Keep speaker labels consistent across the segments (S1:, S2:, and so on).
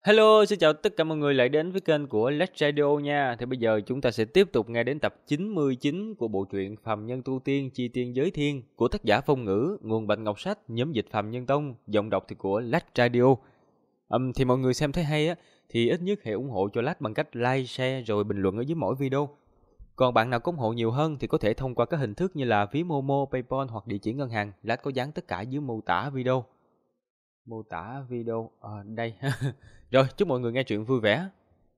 S1: Hello, xin chào tất cả mọi người lại đến với kênh của Let's Radio nha. Thì bây giờ chúng ta sẽ tiếp tục nghe đến tập 99 của bộ truyện Phàm Nhân Tu Tiên Chi Tiên Giới Thiên của tác giả Phong Ngữ, nguồn Bạch Ngọc Sách, nhóm dịch Phàm Nhân Tông, giọng đọc thì của Let's Radio. Thì mọi người xem thấy hay á, thì ít nhất hãy ủng hộ cho Let's bằng cách like, share rồi bình luận ở dưới mỗi video. Còn bạn nào có ủng hộ nhiều hơn thì có thể thông qua các hình thức như là ví Momo, PayPal hoặc địa chỉ ngân hàng. Let's có dán tất cả dưới mô tả video. Mô tả video đây. Rồi, chúc mọi người nghe chuyện vui vẻ.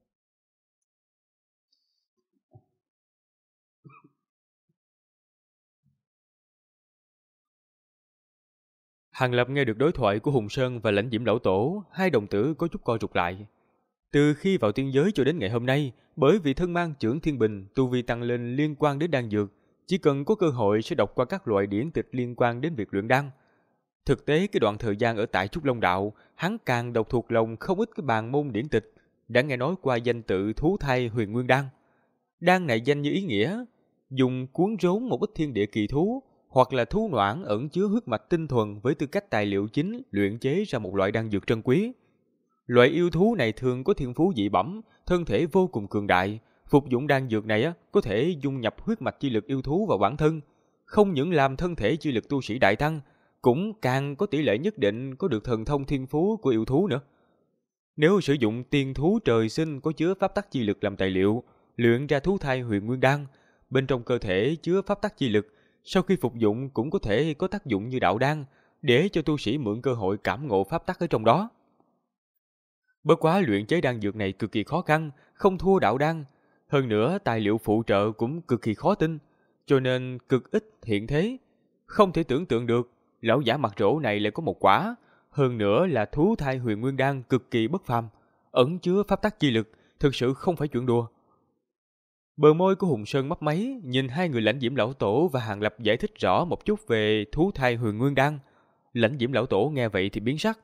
S1: Hàng Lập nghe được đối thoại của Hùng Sơn và Lãnh Diễm Lão Tổ, hai đồng tử có chút co rụt lại. Từ khi vào tiên giới cho đến ngày hôm nay, bởi vì thân mang chưởng thiên bình, tu vi tăng lên liên quan đến đan dược, chỉ cần có cơ hội sẽ đọc qua các loại điển tịch liên quan đến việc luyện đan. Thực tế cái đoạn thời gian ở tại Trúc Long Đạo, hắn càng đọc thuộc lòng không ít cái bàn môn điển tịch, đã nghe nói qua danh tự thú thai Huyền Nguyên Đan. Đan này danh như ý nghĩa, dùng cuốn rốn một ít thiên địa kỳ thú hoặc là thú noãn ẩn chứa huyết mạch tinh thuần với tư cách tài liệu chính luyện chế ra một loại đan dược trân quý. Loại yêu thú này thường có thiên phú dị bẩm, thân thể vô cùng cường đại, phục dụng đan dược này có thể dung nhập huyết mạch chi lực yêu thú vào bản thân, không những làm thân thể chi lực tu sĩ đại tăng, cũng càng có tỷ lệ nhất định có được thần thông thiên phú của yêu thú nữa. Nếu sử dụng tiên thú trời sinh có chứa pháp tắc chi lực làm tài liệu, luyện ra thú thai Huyền Nguyên Đan, bên trong cơ thể chứa pháp tắc chi lực, sau khi phục dụng cũng có thể có tác dụng như đạo đan, để cho tu sĩ mượn cơ hội cảm ngộ pháp tắc ở trong đó. Bất quá luyện chế đan dược này cực kỳ khó khăn, không thua đạo đan, hơn nữa tài liệu phụ trợ cũng cực kỳ khó tin, cho nên cực ít hiện thế. Không thể tưởng tượng được, lão giả mặt rỗ này lại có một quả, hơn nữa là thú thai Huyền Nguyên Đan cực kỳ bất phàm, ẩn chứa pháp tắc chi lực, thực sự không phải chuyện đùa. Bờ môi của Hùng Sơn mấp máy, nhìn hai người Lãnh Diễm Lão Tổ và Hàng Lập giải thích rõ một chút về thú thai Huyền Nguyên Đan. Lãnh Diễm Lão Tổ nghe vậy thì biến sắc.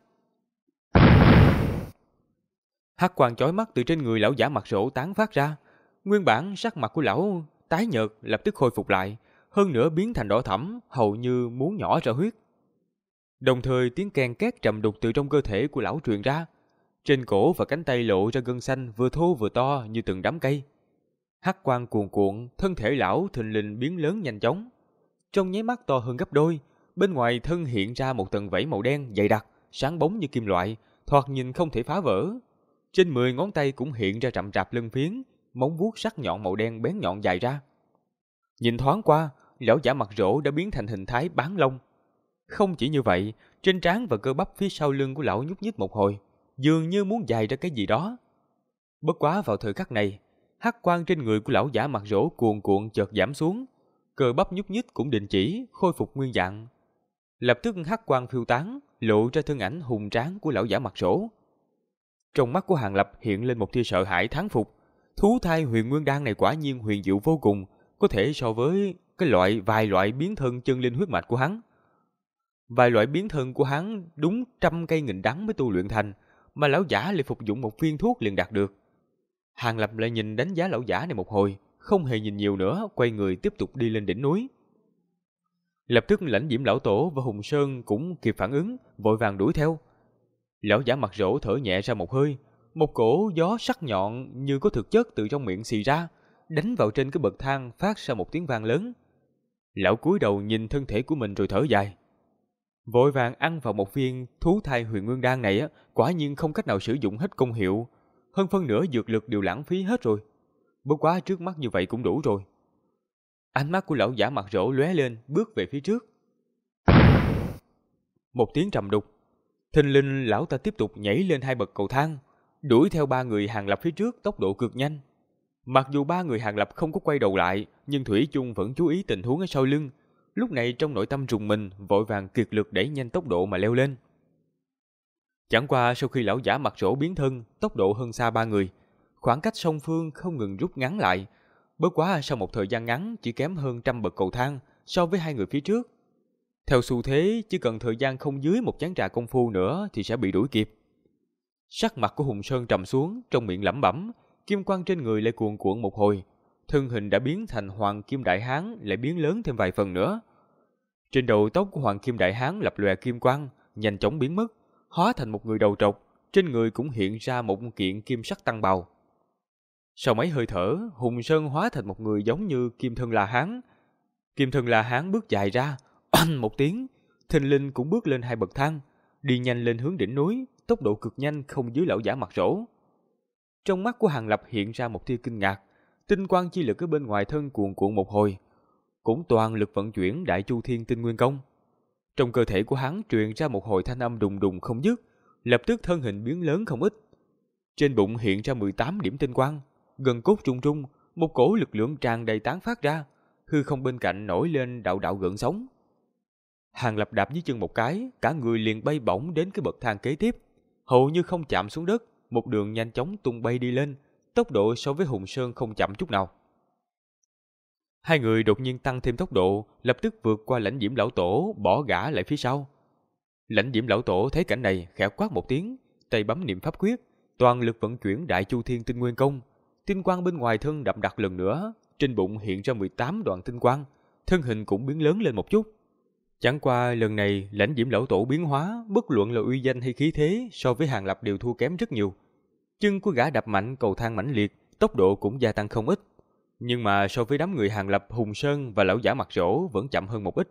S1: Hắc quang chói mắt từ trên người lão giả mặt rỗ tán phát ra, nguyên bản sắc mặt của lão tái nhợt lập tức khôi phục lại, hơn nữa biến thành đỏ thẫm, hầu như muốn nhỏ ra huyết. Đồng thời tiếng keng két trầm đục từ trong cơ thể của lão truyền ra, trên cổ và cánh tay lộ ra gân xanh vừa thô vừa to như từng đám cây. Hắc quang cuồn cuộn, thân thể lão thình lình biến lớn nhanh chóng, trong nháy mắt to hơn gấp đôi, bên ngoài thân hiện ra một tầng vảy màu đen dày đặc, sáng bóng như kim loại, thoạt nhìn không thể phá vỡ. Trên 10 ngón tay cũng hiện ra rậm rạp lân phiến, móng vuốt sắc nhọn màu đen bén nhọn dài ra. Nhìn thoáng qua, lão giả mặt rỗ đã biến thành hình thái bán long. Không chỉ như vậy, trên trán và cơ bắp phía sau lưng của lão nhúc nhích một hồi, dường như muốn dài ra cái gì đó. Bất quá vào thời khắc này, hắc quang trên người của lão giả mặt rỗ cuồn cuộn chợt giảm xuống, cơ bắp nhúc nhích cũng đình chỉ, khôi phục nguyên dạng. Lập tức hắc quang phiêu tán, lộ ra thân ảnh hùng tráng của lão giả mặt rỗ. Trong mắt của Hàng Lập hiện lên một tia sợ hãi thán phục. Thú thai Huyền Nguyên Đan này quả nhiên huyền diệu vô cùng, có thể so với vài loại biến thân chân linh huyết mạch của hắn. Vài loại biến thân của hắn đúng 100 cây nghìn đắng mới tu luyện thành, mà lão giả lại phục dụng một viên thuốc liền đạt được. Hàng Lập lại nhìn đánh giá lão giả này một hồi, không hề nhìn nhiều nữa, quay người tiếp tục đi lên đỉnh núi. Lập tức Lãnh Diễm Lão Tổ và Hùng Sơn cũng kịp phản ứng, vội vàng đuổi theo. Lão giả mặt rỗ thở nhẹ ra một hơi, một cổ gió sắc nhọn như có thực chất từ trong miệng xì ra, đánh vào trên cái bậc thang phát ra một tiếng vang lớn. Lão cúi đầu nhìn thân thể của mình rồi thở dài. Vội vàng ăn vào một viên thú thai Huyền Nguyên Đan này quả nhiên không cách nào sử dụng hết công hiệu, hơn phân nửa dược lực đều lãng phí hết rồi. Bất quá trước mắt như vậy cũng đủ rồi. Ánh mắt của lão giả mặt rỗ lóe lên, bước về phía trước. Một tiếng trầm đục, thình lình lão ta tiếp tục nhảy lên 2 bậc cầu thang, đuổi theo 3 người Hàng Lập phía trước tốc độ cực nhanh. Mặc dù 3 người Hàng Lập không có quay đầu lại, nhưng thủy chung vẫn chú ý tình huống ở sau lưng. Lúc này trong nội tâm rùng mình, vội vàng kiệt lực đẩy nhanh tốc độ mà leo lên. Chẳng qua sau khi lão giả mặt rỗ biến thân, tốc độ hơn xa 3 người, khoảng cách song phương không ngừng rút ngắn lại. Bất quá sau một thời gian ngắn chỉ kém hơn 100 bậc cầu thang so với 2 người phía trước. Theo xu thế, chỉ cần thời gian không dưới một chén trà công phu nữa thì sẽ bị đuổi kịp. Sắc mặt của Hùng Sơn trầm xuống, trong miệng lẩm bẩm, kim quang trên người lại cuồn cuộn một hồi, thân hình đã biến thành Hoàng Kim Đại Hán lại biến lớn thêm vài phần nữa. Trên đầu tóc của Hoàng Kim Đại Hán lập lòe kim quang, nhanh chóng biến mất, hóa thành một người đầu trọc, trên người cũng hiện ra một kiện kim sắc tăng bào. Sau mấy hơi thở, Hùng Sơn hóa thành một người giống như Kim Thân La Hán. Kim Thân La Hán bước dài ra, oanh một tiếng, thình lình cũng bước lên 2 bậc thang, đi nhanh lên hướng đỉnh núi, tốc độ cực nhanh không dưới lão giả mặt rỗ. Trong mắt của Hàng Lập hiện ra một tia kinh ngạc, tinh quang chi lực ở bên ngoài thân cuồn cuộn một hồi, cũng toàn lực vận chuyển Đại Chu Thiên Tinh Nguyên Công. Trong cơ thể của hắn truyền ra một hồi thanh âm đùng đùng không dứt, lập tức thân hình biến lớn không ít. Trên bụng hiện ra 18 điểm tinh quang, gần cốt trung trung, một cổ lực lượng tràn đầy tán phát ra, hư không bên cạnh nổi lên đạo đạo gợn sóng. Hàng Lập đạp dưới chân một cái, cả người liền bay bổng đến cái bậc thang kế tiếp, hầu như không chạm xuống đất, một đường nhanh chóng tung bay đi lên, tốc độ so với Hùng Sơn không chậm chút nào. Hai người đột nhiên tăng thêm tốc độ, lập tức vượt qua Lãnh Diễm lão tổ, bỏ gã lại phía sau. Lãnh Diễm lão tổ thấy cảnh này, khẽ quát một tiếng, tay bấm niệm pháp quyết, toàn lực vận chuyển Đại Chu Thiên Tinh Nguyên Công. Tinh quang bên ngoài thân đậm đặc lần nữa, trên bụng hiện ra 18 đoạn tinh quang, thân hình cũng biến lớn lên một chút. Chẳng qua lần này Lãnh Diễm lão tổ biến hóa, bất luận là uy danh hay khí thế, so với Hàng Lập đều thua kém rất nhiều. Chân của gã đạp mạnh, cầu thang mãnh liệt, tốc độ cũng gia tăng không ít. Nhưng mà so với đám người Hàng Lập, Hùng Sơn và lão giả mặt rỗ vẫn chậm hơn một ít.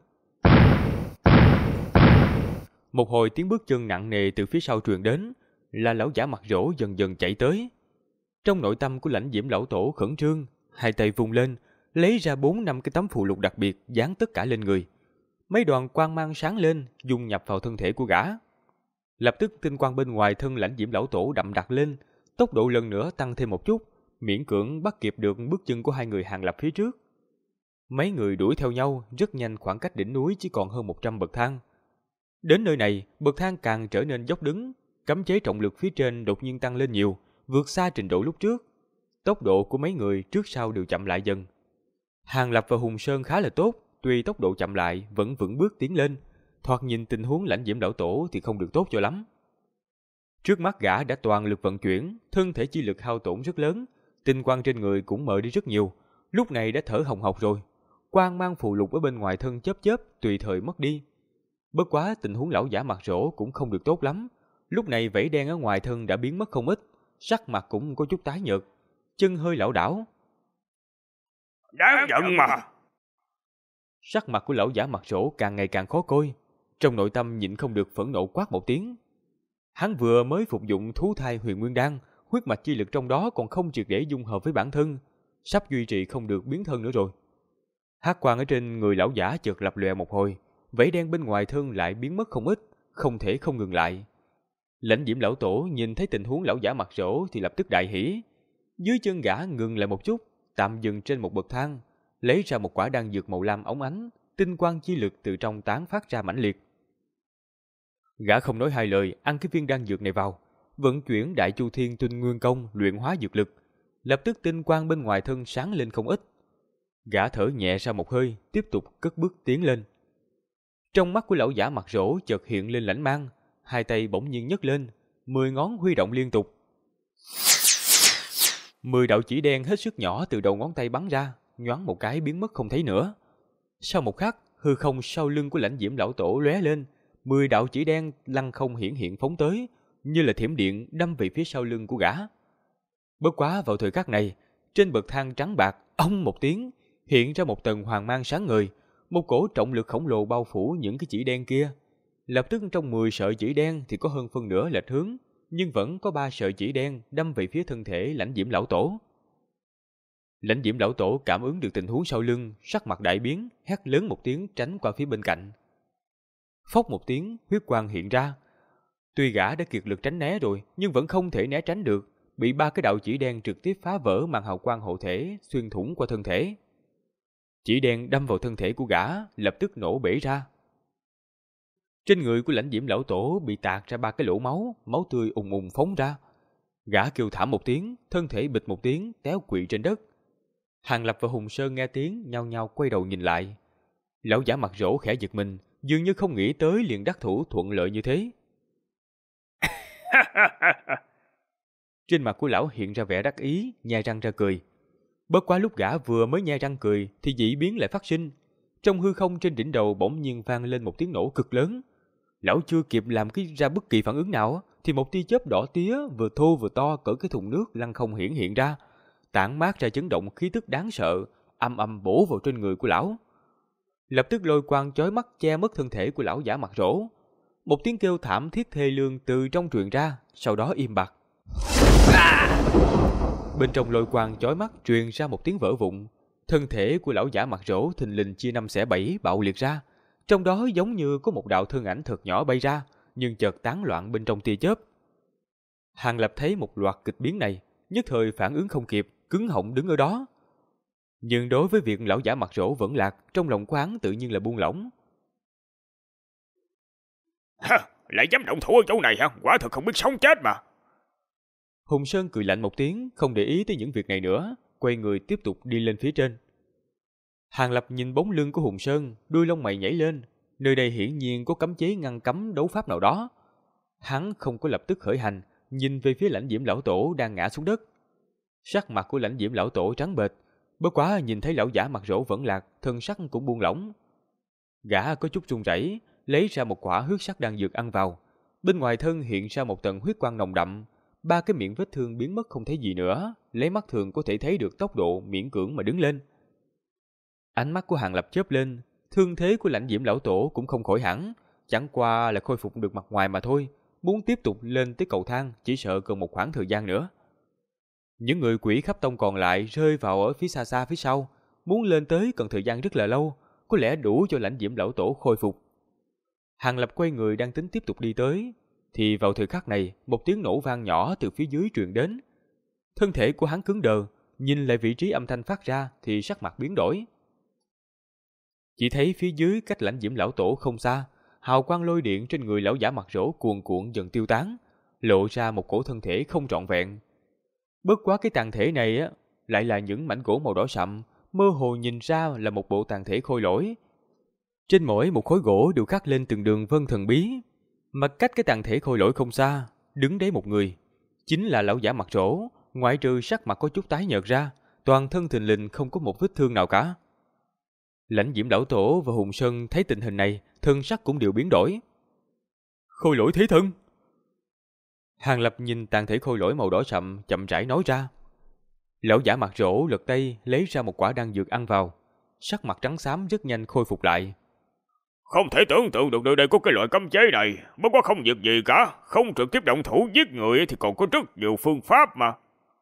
S1: Một hồi tiếng bước chân nặng nề từ phía sau truyền đến, là lão giả mặt rỗ dần dần chạy tới. Trong nội tâm của Lãnh Diễm lão tổ khẩn trương, hai tay vung lên, lấy ra 4-5 cái tấm phù lục đặc biệt dán tất cả lên người. Mấy đoàn quang mang sáng lên, dung nhập vào thân thể của gã. Lập tức tinh quang bên ngoài thân Lãnh Diễm lão tổ đậm đặc lên, tốc độ lần nữa tăng thêm một chút, miễn cưỡng bắt kịp được bước chân của hai người Hàng Lập phía trước. Mấy người đuổi theo nhau, rất nhanh khoảng cách đỉnh núi chỉ còn hơn 100 bậc thang. Đến nơi này, bậc thang càng trở nên dốc đứng, cấm chế trọng lực phía trên đột nhiên tăng lên nhiều, vượt xa trình độ lúc trước. Tốc độ của mấy người trước sau đều chậm lại dần. Hàng Lập và Hùng Sơn khá là tốt, tuy tốc độ chậm lại vẫn vững bước tiến lên, thoạt nhìn tình huống Lãnh Diễm lão tổ thì không được tốt cho lắm. Trước mắt gã đã toàn lực vận chuyển, thân thể chi lực hao tổn rất lớn, tinh quang trên người cũng mờ đi rất nhiều, lúc này đã thở hồng hộc rồi. Quang mang phù lục ở bên ngoài thân chớp chớp tùy thời mất đi. Bất quá tình huống lão giả mặt rỗ cũng không được tốt lắm, lúc này vảy đen ở ngoài thân đã biến mất không ít, sắc mặt cũng có chút tái nhợt, chân hơi lảo đảo.
S2: Đáng giận mà!
S1: Sắc mặt của lão giả mặt rỗ càng ngày càng khó coi, trong nội tâm nhịn không được phẫn nộ quát một tiếng. Hắn vừa mới phục dụng thú thai huyền nguyên đan, huyết mạch chi lực trong đó còn không triệt để dung hợp với bản thân, sắp duy trì không được biến thân nữa rồi. Hắc quang ở trên người lão giả chợt lập lòe một hồi, vảy đen bên ngoài thân lại biến mất không ít, không thể không ngừng lại. Lãnh Diễm lão tổ nhìn thấy tình huống lão giả mặt rỗ thì lập tức đại hỉ. Dưới chân gã ngừng lại một chút, tạm dừng trên một bậc thang, lấy ra một quả đan dược màu lam óng ánh, tinh quang chi lực từ trong tán phát ra mãnh liệt. Gã không nói hai lời, ăn cái viên đan dược này vào, vận chuyển Đại Chu Thiên Tinh Nguyên Công luyện hóa dược lực, lập tức tinh quang bên ngoài thân sáng lên không ít. Gã thở nhẹ ra một hơi, tiếp tục cất bước tiến lên. Trong mắt của lão giả mặt rỗ chợt hiện lên lãnh mang, hai tay bỗng nhiên nhấc lên, 10 ngón huy động liên tục. 10 đạo chỉ đen hết sức nhỏ từ đầu ngón tay bắn ra, nhoáng một cái biến mất không thấy nữa. Sau một khắc, hư không sau lưng của Lãnh Diễm lão tổ lóe lên, 10 đạo chỉ đen lăng không hiển hiện phóng tới, như là thiểm điện đâm về phía sau lưng của gã. Bất quá vào thời khắc này, trên bậc thang trắng bạc, ong một tiếng, hiện ra một tầng hoàng mang sáng ngời, một cổ trọng lực khổng lồ bao phủ những cái chỉ đen kia. Lập tức trong 10 sợi chỉ đen thì có hơn phân nửa lệch hướng, nhưng vẫn có 3 sợi chỉ đen đâm về phía thân thể Lãnh Diễm lão tổ. Lãnh Diễm lão tổ cảm ứng được tình huống sau lưng, sắc mặt đại biến, hét lớn một tiếng tránh qua phía bên cạnh. Phốc một tiếng, huyết quang hiện ra. Tuy gã đã kiệt lực tránh né rồi, nhưng vẫn không thể né tránh được, bị 3 cái đạo chỉ đen trực tiếp phá vỡ màn hào quang hộ thể, xuyên thủng qua thân thể. Chỉ đen đâm vào thân thể của gã, lập tức nổ bể ra. Trên người của Lãnh Diễm lão tổ bị tạc ra 3 cái lỗ máu, máu tươi ùng ùng phóng ra. Gã kêu thảm một tiếng, thân thể bịch một tiếng, téo quỵ trên đất. Hàng Lập và Hùng Sơn nghe tiếng, nhao nhao quay đầu nhìn lại. Lão giả mặt rỗ khẽ giật mình, dường như không nghĩ tới liền đắc thủ thuận lợi như thế. Trên mặt của lão hiện ra vẻ đắc ý, nhai răng ra cười. Bất quá lúc gã vừa mới nhai răng cười thì dị biến lại phát sinh. Trong hư không trên đỉnh đầu bỗng nhiên vang lên một tiếng nổ cực lớn. Lão chưa kịp làm ra bất kỳ phản ứng nào thì một tia chớp đỏ tía vừa thô vừa to cỡ cái thùng nước lăn không hiển hiện ra, tản mát ra chấn động khí tức đáng sợ, âm âm bổ vào trên người của lão. Lập tức lôi quang chói mắt che mất thân thể của lão giả mặt rỗ. Một tiếng kêu thảm thiết thê lương từ trong truyền ra, sau đó im bặt. Bên trong lôi quang chói mắt truyền ra một tiếng vỡ vụn. Thân thể của lão giả mặt rỗ thình lình chia năm xẻ bảy bạo liệt ra. Trong đó giống như có một đạo thân ảnh thật nhỏ bay ra, nhưng chợt tán loạn bên trong tia chớp. Hàng Lập thấy một loạt kịch biến này, nhất thời phản ứng không kịp, cứng họng đứng ở đó. Nhưng đối với việc lão giả mặt rỗ vẫn lạc, trong lòng của hắn tự nhiên là buông lỏng.
S2: Lại dám động thủ ở chỗ này hả? Quả thật không biết sống chết mà.
S1: Hùng Sơn cười lạnh một tiếng, không để ý tới những việc này nữa, quay người tiếp tục đi lên phía trên. Hàng Lập nhìn bóng lưng của Hùng Sơn, đuôi lông mày nhảy lên. Nơi đây hiển nhiên có cấm chế ngăn cấm đấu pháp nào đó. Hắn không có lập tức khởi hành, nhìn về phía Lãnh Diễm lão tổ đang ngã xuống đất. Sắc mặt của Lãnh Diễm lão tổ trắng bệch, bất quá nhìn thấy lão giả mặt rỗ vẫn lạc, thân sắc cũng buông lỏng. Gã có chút run rẩy, lấy ra một quả huyết sắc đan dược ăn vào. Bên ngoài thân hiện ra một tầng huyết quang nồng đậm, ba cái miệng vết thương biến mất không thấy gì nữa, lấy mắt thường có thể thấy được tốc độ miễn cưỡng mà đứng lên. Ánh mắt của Hàng Lập chớp lên, thương thế của Lãnh Diễm lão tổ cũng không khỏi hẳn, chẳng qua là khôi phục được mặt ngoài mà thôi, muốn tiếp tục lên tới cầu thang chỉ sợ cần một khoảng thời gian nữa. Những người Quỷ Khắp Tông còn lại rơi vào ở phía xa xa phía sau, muốn lên tới cần thời gian rất là lâu, có lẽ đủ cho Lãnh Diễm lão tổ khôi phục. Hàng Lập quay người đang tính tiếp tục đi tới, thì vào thời khắc này, một tiếng nổ vang nhỏ từ phía dưới truyền đến. Thân thể của hắn cứng đờ, nhìn lại vị trí âm thanh phát ra thì sắc mặt biến đổi. Chỉ thấy phía dưới cách Lãnh Diễm lão tổ không xa, hào quang lôi điện trên người lão giả mặt rỗ cuồn cuộn dần tiêu tán, lộ ra một cổ thân thể không trọn vẹn. Bất quá cái tàn thể này á, lại là những mảnh gỗ màu đỏ sậm, mơ hồ nhìn ra là một bộ tàn thể khôi lỗi. Trên mỗi một khối gỗ đều khắc lên từng đường vân thần bí. Mà cách cái tàn thể khôi lỗi không xa, đứng đấy một người, chính là lão giả mặt rỗ, ngoại trừ sắc mặt có chút tái nhợt ra, toàn thân thình lình không có một vết thương nào cả. Lãnh Diễm lão tổ và Hùng Sơn thấy tình hình này, thân sắc cũng đều biến đổi. Khôi lỗi thế thân. Hàng Lập nhìn tàn thể khôi lỗi màu đỏ sậm, chậm rãi nói ra. Lão giả mặt rỗ lật tay lấy ra một quả đan dược ăn vào, sắc mặt trắng xám rất nhanh khôi phục lại.
S2: Không thể tưởng tượng được nơi đây có cái loại cấm chế này, bất quá không việc gì cả, không trực tiếp động thủ giết người thì còn có rất nhiều phương pháp mà.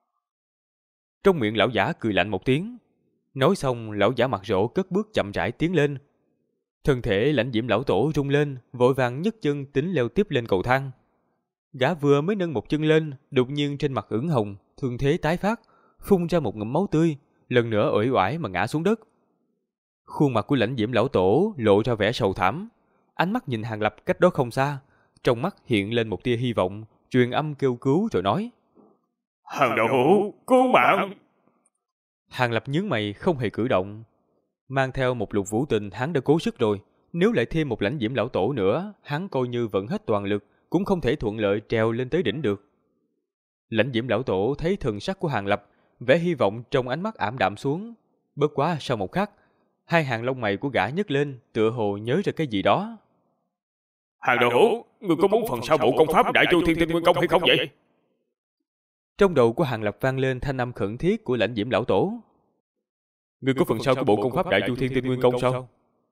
S1: Trong miệng lão giả cười lạnh một tiếng. Nói xong, lão giả mặt rỗ cất bước chậm rãi tiến lên. Thân thể Lãnh Diễm lão tổ rung lên, vội vàng nhấc chân tính leo tiếp lên cầu thang. Gã vừa mới nâng một chân lên, đột nhiên trên mặt ửng hồng, thương thế tái phát, phun ra một ngụm máu tươi, lần nữa uể oải mà ngã xuống đất. Khuôn mặt của Lãnh Diễm lão tổ lộ ra vẻ sầu thảm, ánh mắt nhìn Hàng Lập cách đó không xa, trong mắt hiện lên một tia hy vọng, truyền âm kêu cứu rồi nói:
S2: Hàng đạo hữu, cứu mạng!
S1: Hàng Lập nhướng mày không hề cử động. Mang theo một Lục Vũ Tình hắn đã cố sức rồi, nếu lại thêm một Lãnh Diễm lão tổ nữa, hắn coi như vẫn hết toàn lực cũng không thể thuận lợi trèo lên tới đỉnh được. Lãnh Diễm lão tổ thấy thần sắc của Hàng Lập, vẻ hy vọng trong ánh mắt ảm đạm xuống. Bất quá sau một khắc, hai hàng lông mày của gã nhấc lên, tựa hồ nhớ ra cái gì đó.
S2: Hàng đạo hữu, người có muốn phần sau bộ công pháp Đại Chu Thiên Tinh Nguyên Công hay không vậy?
S1: Trong đầu của Hàng Lập vang lên thanh âm khẩn thiết của Lãnh Diễm lão tổ. Người có phần sau của bộ công pháp Đại Chu Thiên Tinh Nguyên Công sao?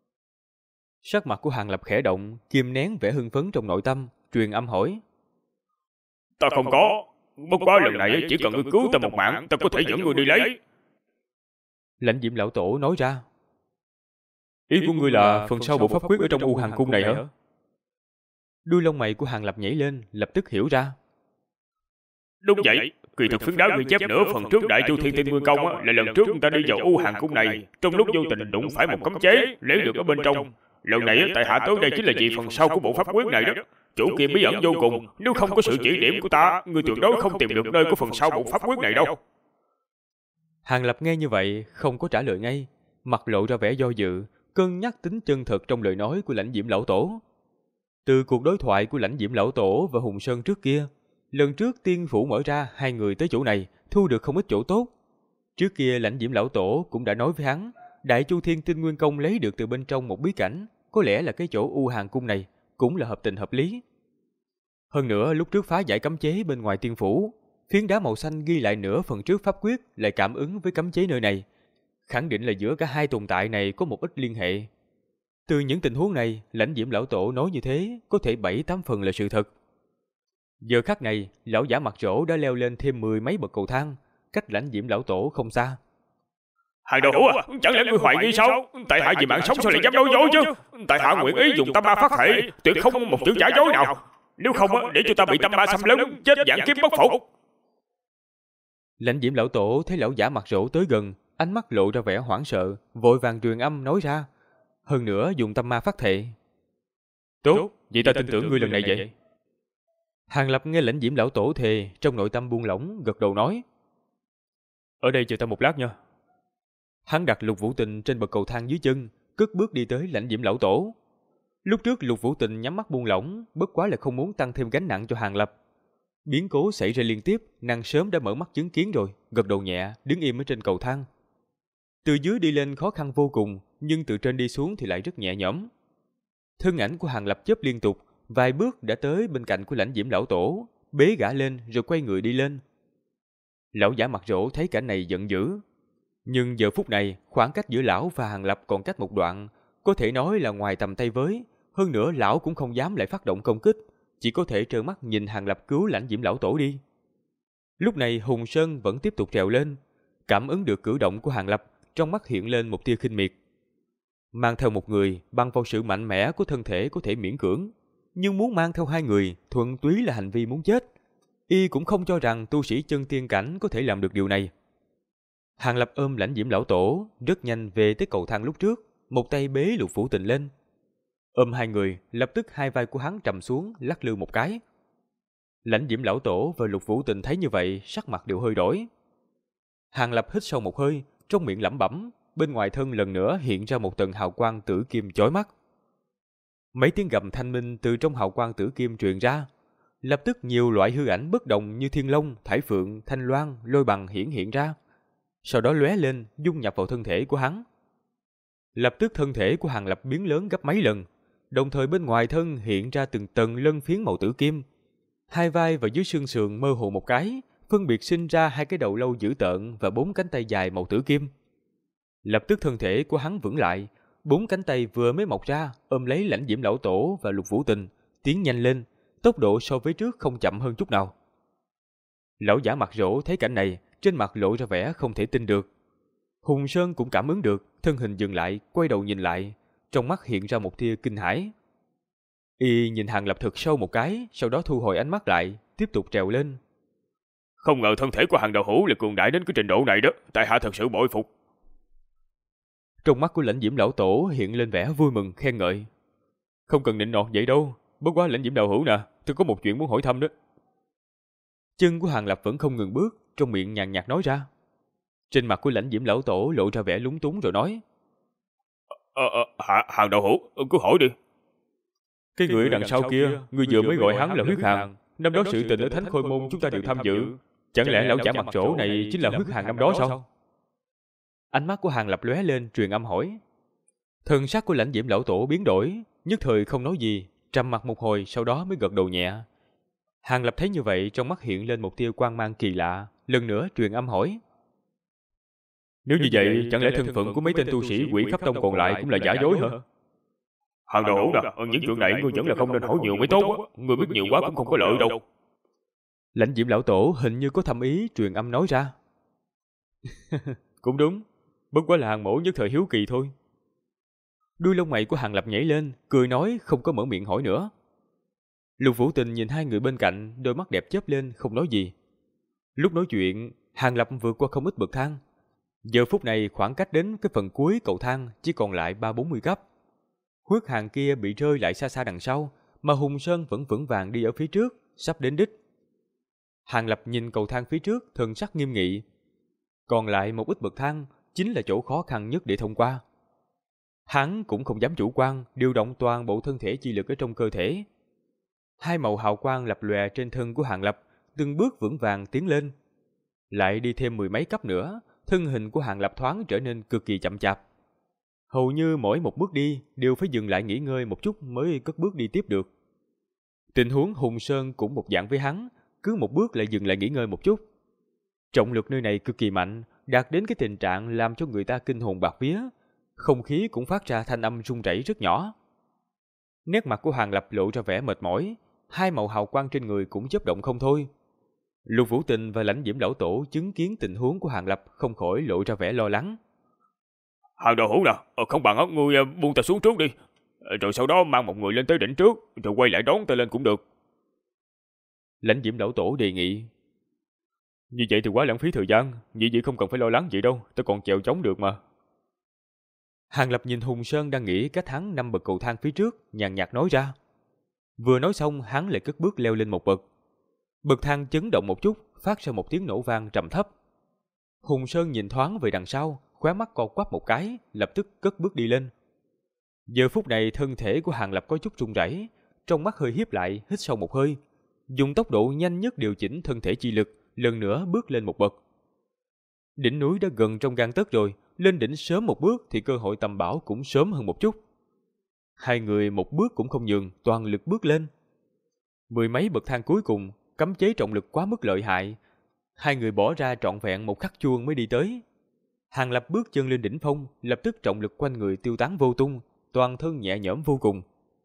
S1: Sắc mặt của Hàng Lập khẽ động, kìm nén vẻ hưng phấn trong nội tâm, truyền âm hỏi.
S2: Ta không có, bất quá lần này chỉ cần ngươi cứu ta một mạng, ta có thể dẫn ngươi đi lấy.
S1: Lãnh Diễm lão tổ nói ra. Ý của ngươi là phần sau bộ pháp quyết ở trong U Hàng Cung này hả? Đuôi lông mày của Hàng Lập nhảy lên, lập tức hiểu ra.
S2: Đúng vậy, kỳ thực phiến đá ghi chép nửa phần trước Đại Chu Thiên Tinh Nguyên Công là lần trước ta đi vào U Hàng Cung này, trong lúc vô tình đụng phải một cấm chế, lấy được ở bên trong. Lần này tại hạ tới đây chính là vì phần sau của bộ pháp quyết này đó. Chỗ kia bí ẩn vô cùng, nếu không có sự chỉ điểm của ta, ngươi tuyệt đối không tìm được nơi của phần sau bộ pháp quyết này đâu.
S1: Hàng Lập nghe như vậy, không có trả lời ngay, mặt lộ ra vẻ do dự, cân nhắc tính chân thật trong lời nói của Lãnh Diễm lão tổ. Từ cuộc đối thoại của Lãnh Diễm lão tổ và Hùng Sơn trước kia, lần trước tiên phủ mở ra hai người tới chỗ này, thu được không ít chỗ tốt. Trước kia Lãnh Diễm lão tổ cũng đã nói với hắn, Đại Chu Thiên Tinh Nguyên Công lấy được từ bên trong một bí cảnh, có lẽ là cái chỗ U Hàng Cung này, cũng là hợp tình hợp lý. Hơn nữa lúc trước phá giải cấm chế bên ngoài tiên phủ, phiến đá màu xanh ghi lại nửa phần trước pháp quyết lại cảm ứng với cấm chế nơi này. Khẳng định là giữa cả hai tồn tại này có một ít liên hệ. Từ những tình huống này, Lãnh Diễm lão tổ nói như thế có thể 7-8 phần là sự thật. Giờ khắc này, lão giả mặt rỗ đã leo lên thêm 10 mấy bậc cầu thang, cách Lãnh Diễm lão tổ không xa.
S2: Hàng đầu hữu à, chẳng lẽ ngươi hoài nghi sao? Tại hạ vì mạng sống sao lại dám nói dối chứ? Tại hạ nguyện ý dùng tâm ma phát thể, tuyệt không một chữ giả dối nào. Nếu không để cho ta bị tâm ma xâm lấn, chết vạn kiếp bất phục.
S1: Lãnh Diễm lão tổ thấy lão giả mặt rỗ tới gần, ánh mắt lộ ra vẻ hoảng sợ, vội vàng truyền âm nói ra. Hơn nữa dùng tâm ma phát thệ.
S2: Tốt, vậy ta tin tưởng ngươi lần này vậy.
S1: Hàng Lập nghe Lãnh Diễm lão tổ thề, trong nội tâm buông lỏng, gật đầu nói.
S2: Ở đây chờ ta một lát nha.
S1: Hắn đặt Lục Vũ Tình trên bậc cầu thang dưới chân, cất bước đi tới Lãnh Diễm lão tổ. Lúc trước Lục Vũ Tình nhắm mắt buông lỏng, bất quá là không muốn tăng thêm gánh nặng cho Hàng Lập. Biến cố xảy ra liên tiếp, nàng sớm đã mở mắt chứng kiến rồi, gật đầu nhẹ, đứng im ở trên cầu thang. Từ dưới đi lên khó khăn vô cùng, nhưng từ trên đi xuống thì lại rất nhẹ nhõm. Thân ảnh của Hàng Lập chớp liên tục, vài bước đã tới bên cạnh của Lãnh Diễm lão tổ, bế gã lên rồi quay người đi lên. Lão giả mặt rỗ thấy cảnh này giận dữ. Nhưng giờ phút này, khoảng cách giữa lão và Hàng Lập còn cách một đoạn, có thể nói là ngoài tầm tay với. Hơn nữa lão cũng không dám lại phát động công kích, chỉ có thể trơ mắt nhìn Hàng Lập cứu Lãnh Diễm lão tổ đi. Lúc này Hùng Sơn vẫn tiếp tục trèo lên, cảm ứng được cử động của Hàng Lập, trong mắt hiện lên một tia khinh miệt. Mang theo một người, bằng vào sự mạnh mẽ của thân thể có thể miễn cưỡng, nhưng muốn mang theo hai người, thuần túy là hành vi muốn chết. Y cũng không cho rằng tu sĩ chân tiên cảnh có thể làm được điều này. Hàng Lập ôm Lãnh Diễm lão tổ, rất nhanh về tới cầu thang lúc trước, một tay bế Lục Vũ Tình lên. Ôm hai người, lập tức hai vai của hắn trầm xuống, lắc lư một cái. Lãnh Diễm lão tổ và Lục Vũ Tình thấy như vậy, sắc mặt đều hơi đổi. Hàng Lập hít sâu một hơi, trong miệng lẩm bẩm, bên ngoài thân lần nữa hiện ra một tầng hào quang tử kim chói mắt. Mấy tiếng gầm thanh minh từ trong hào quang tử kim truyền ra, lập tức nhiều loại hư ảnh bất đồng như thiên long, thải phượng, thanh loan, lôi bằng hiện ra, sau đó lóe lên, dung nhập vào thân thể của hắn. Lập tức thân thể của Hàng Lập biến lớn gấp mấy lần, đồng thời bên ngoài thân hiện ra từng tầng lân phiến màu tử kim. Hai vai và dưới xương sườn mơ hồ một cái, phân biệt sinh ra hai cái đầu lâu dữ tợn và 4 cánh tay dài màu tử kim. Lập tức thân thể của hắn vững lại, 4 cánh tay vừa mới mọc ra, ôm lấy Lãnh Diễm lão tổ và Lục Vũ Tình, tiến nhanh lên, tốc độ so với trước không chậm hơn chút nào. Lão giả mặt rỗ thấy cảnh này, trên mặt lộ ra vẻ không thể tin được. Hùng Sơn cũng cảm ứng được, thân hình dừng lại, quay đầu nhìn lại, trong mắt hiện ra một tia kinh hãi. Y nhìn Hàng Lập thật sâu một cái, sau đó thu hồi ánh mắt lại, tiếp tục trèo lên.
S2: Không ngờ thân thể của Hàng đạo hữu lại cường đại đến cái trình độ này đó, tại hạ thật sự bội phục.
S1: Trong mắt của Lãnh Diễm lão tổ hiện lên vẻ vui mừng khen ngợi. Không cần nịnh nọt vậy đâu, bất quá Lãnh Diễm đạo hữu nè, tôi có một chuyện muốn hỏi thăm đó. Chân của Hàng Lập vẫn không ngừng bước, trong miệng nhàn nhạt nói ra. Trên mặt của Lãnh Diễm lão tổ lộ ra vẻ lúng túng rồi nói.
S2: Hàng đạo hữu, cứ hỏi đi.
S1: Cái người đằng sau kia, người vừa mới gọi hắn là Huyết Hàn. Năm đó sự tình ở Thánh Khôi Môn chúng ta đều tham dự. Chẳng lẽ lão giả mặt rỗ này chính là Huyết Hàn năm đó sao? Ánh mắt của Hàng Lập lóe lên, truyền âm hỏi. Thần sắc của Lãnh Diễm lão tổ biến đổi, nhất thời không nói gì, trầm mặc một hồi, sau đó mới gật đầu nhẹ. Hàng Lập thấy như vậy, trong mắt hiện lên một tia quang mang kỳ lạ, lần nữa truyền âm hỏi.
S2: Nếu như vậy, chẳng lẽ thân phận của mấy tên tu sĩ Quỷ Khắp Tông còn lại cũng là giả dối hả? Hàng đạo hữu nè, những chuyện này ngươi vẫn là không nên hỏi nhiều mới tốt, ngươi biết nhiều quá cũng không có lợi đâu.
S1: Lãnh Diễm lão tổ hình như có thâm ý truyền âm nói ra. Cũng đúng, bất quá là Hàng mỗ nhất thời hiếu kỳ thôi. Đuôi lông mày của Hàng Lập nhảy lên, cười nói không có mở miệng hỏi nữa. Lục Vũ Tình nhìn hai người bên cạnh, đôi mắt đẹp chớp lên không nói gì. Lúc nói chuyện, Hàng Lập vượt qua không ít bậc thang. Giờ phút này khoảng cách đến cái phần cuối cầu thang chỉ còn lại 30-40 cấp. Huyết Hàn kia bị rơi lại xa xa đằng sau, mà Hùng Sơn vẫn vững vàng đi ở phía trước, sắp đến đích. Hàng Lập nhìn cầu thang phía trước, thần sắc nghiêm nghị. Còn lại một ít bậc thang chính là chỗ khó khăn nhất để thông qua. Hắn cũng không dám chủ quan, điều động toàn bộ thân thể chi lực ở trong cơ thể. Hai màu hào quang lập lòe trên thân của Hàng Lập, từng bước vững vàng tiến lên. Lại đi thêm 10 mấy cấp nữa, thân hình của Hàng Lập thoáng trở nên cực kỳ chậm chạp. Hầu như mỗi một bước đi đều phải dừng lại nghỉ ngơi một chút mới cất bước đi tiếp được. Tình huống Hùng Sơn cũng một dạng với hắn, cứ một bước lại dừng lại nghỉ ngơi một chút. Trọng lực nơi này cực kỳ mạnh, đạt đến cái tình trạng làm cho người ta kinh hồn bạt vía, không khí cũng phát ra thanh âm rung rẩy rất nhỏ. Nét mặt của Hàng Lập lộ ra vẻ mệt mỏi, hai màu hào quang trên người cũng chớp động không thôi. Lục Vũ Tình và Lãnh Diễm lão tổ chứng kiến tình huống của Hàng Lập không khỏi lộ ra vẻ lo lắng.
S2: Hàng đồ hữu nè, không bằng ngươi buông ta xuống trước đi, rồi sau đó mang một người lên tới đỉnh trước, rồi quay lại đón ta lên cũng được.
S1: Lãnh Diễm lão tổ đề nghị. Như vậy thì quá lãng phí thời gian, vậy không cần phải lo lắng gì đâu, ta còn chèo chống được mà. Hàng Lập nhìn Hùng Sơn đang nghĩ cách hắn 5 bậc cầu thang phía trước, nhàn nhạt nói ra. Vừa nói xong hắn lại cất bước leo lên một bậc. Bậc thang chấn động một chút, phát ra một tiếng nổ vang trầm thấp. Hùng Sơn nhìn thoáng về đằng sau, khóe mắt co quắp một cái, lập tức cất bước đi lên. Giờ phút này thân thể của Hàng Lập có chút run rẩy, trong mắt hơi híp lại, hít sâu một hơi, dùng tốc độ nhanh nhất điều chỉnh thân thể chi lực, lần nữa bước lên một bậc. Đỉnh núi đã gần trong gang tấc rồi, lên đỉnh sớm một bước thì cơ hội tầm bảo cũng sớm hơn một chút. Hai người một bước cũng không nhường, toàn lực bước lên. Mười mấy bậc thang cuối cùng, cấm chế trọng lực quá mức lợi hại. Hai người bỏ ra trọn vẹn một khắc chuông mới đi tới. Hàng Lập bước chân lên đỉnh phong, lập tức trọng lực quanh người tiêu tán vô tung, toàn thân nhẹ nhõm vô cùng.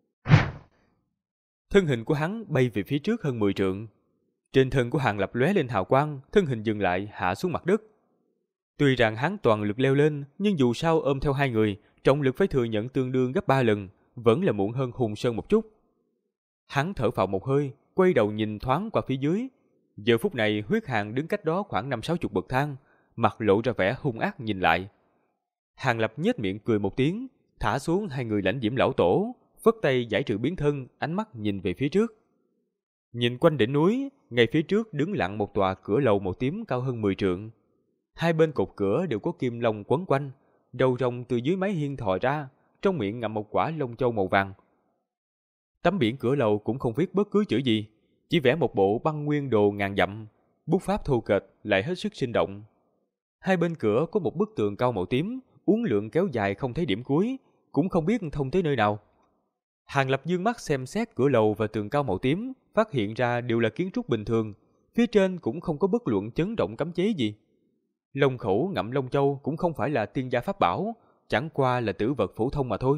S1: Thân hình của hắn bay về phía trước hơn 10 trượng. Trên thân của Hàng Lập lóe lên hào quang, thân hình dừng lại hạ xuống mặt đất. Tuy rằng hắn toàn lực leo lên, nhưng dù sao ôm theo hai người, trọng lực phải thừa nhận tương đương gấp 3 lần, vẫn là muộn hơn Hùng Sơn một chút. Hắn thở phào một hơi, quay đầu nhìn thoáng qua phía dưới. Giờ phút này Huyết Hàn đứng cách đó khoảng 50-60 bậc thang, mặt lộ ra vẻ hung ác nhìn lại. Hàng Lập nhếch miệng cười một tiếng, thả xuống hai người Lãnh Diễm lão tổ, phất tay giải trừ biến thân, ánh mắt nhìn về phía trước. Nhìn quanh đỉnh núi, ngay phía trước đứng lặng một tòa cửa lầu màu tím cao hơn 10 trượng. Hai bên cột cửa đều có kim long quấn quanh, đầu rồng từ dưới mái hiên thò ra, trong miệng ngậm một quả long châu màu vàng. Tấm biển cửa lầu cũng không viết bất cứ chữ gì, chỉ vẽ một bộ băng nguyên đồ ngàn dặm, bút pháp thô kệch lại hết sức sinh động. Hai bên cửa có một bức tường cao màu tím, uốn lượn kéo dài không thấy điểm cuối, cũng không biết thông tới nơi nào. Hàng Lập dương mắt xem xét cửa lầu và tường cao màu tím, phát hiện ra đều là kiến trúc bình thường, phía trên cũng không có bất luận chấn động cấm chế gì. Long khẩu ngậm long châu cũng không phải là tiên gia pháp bảo, chẳng qua là tử vật phổ thông mà thôi.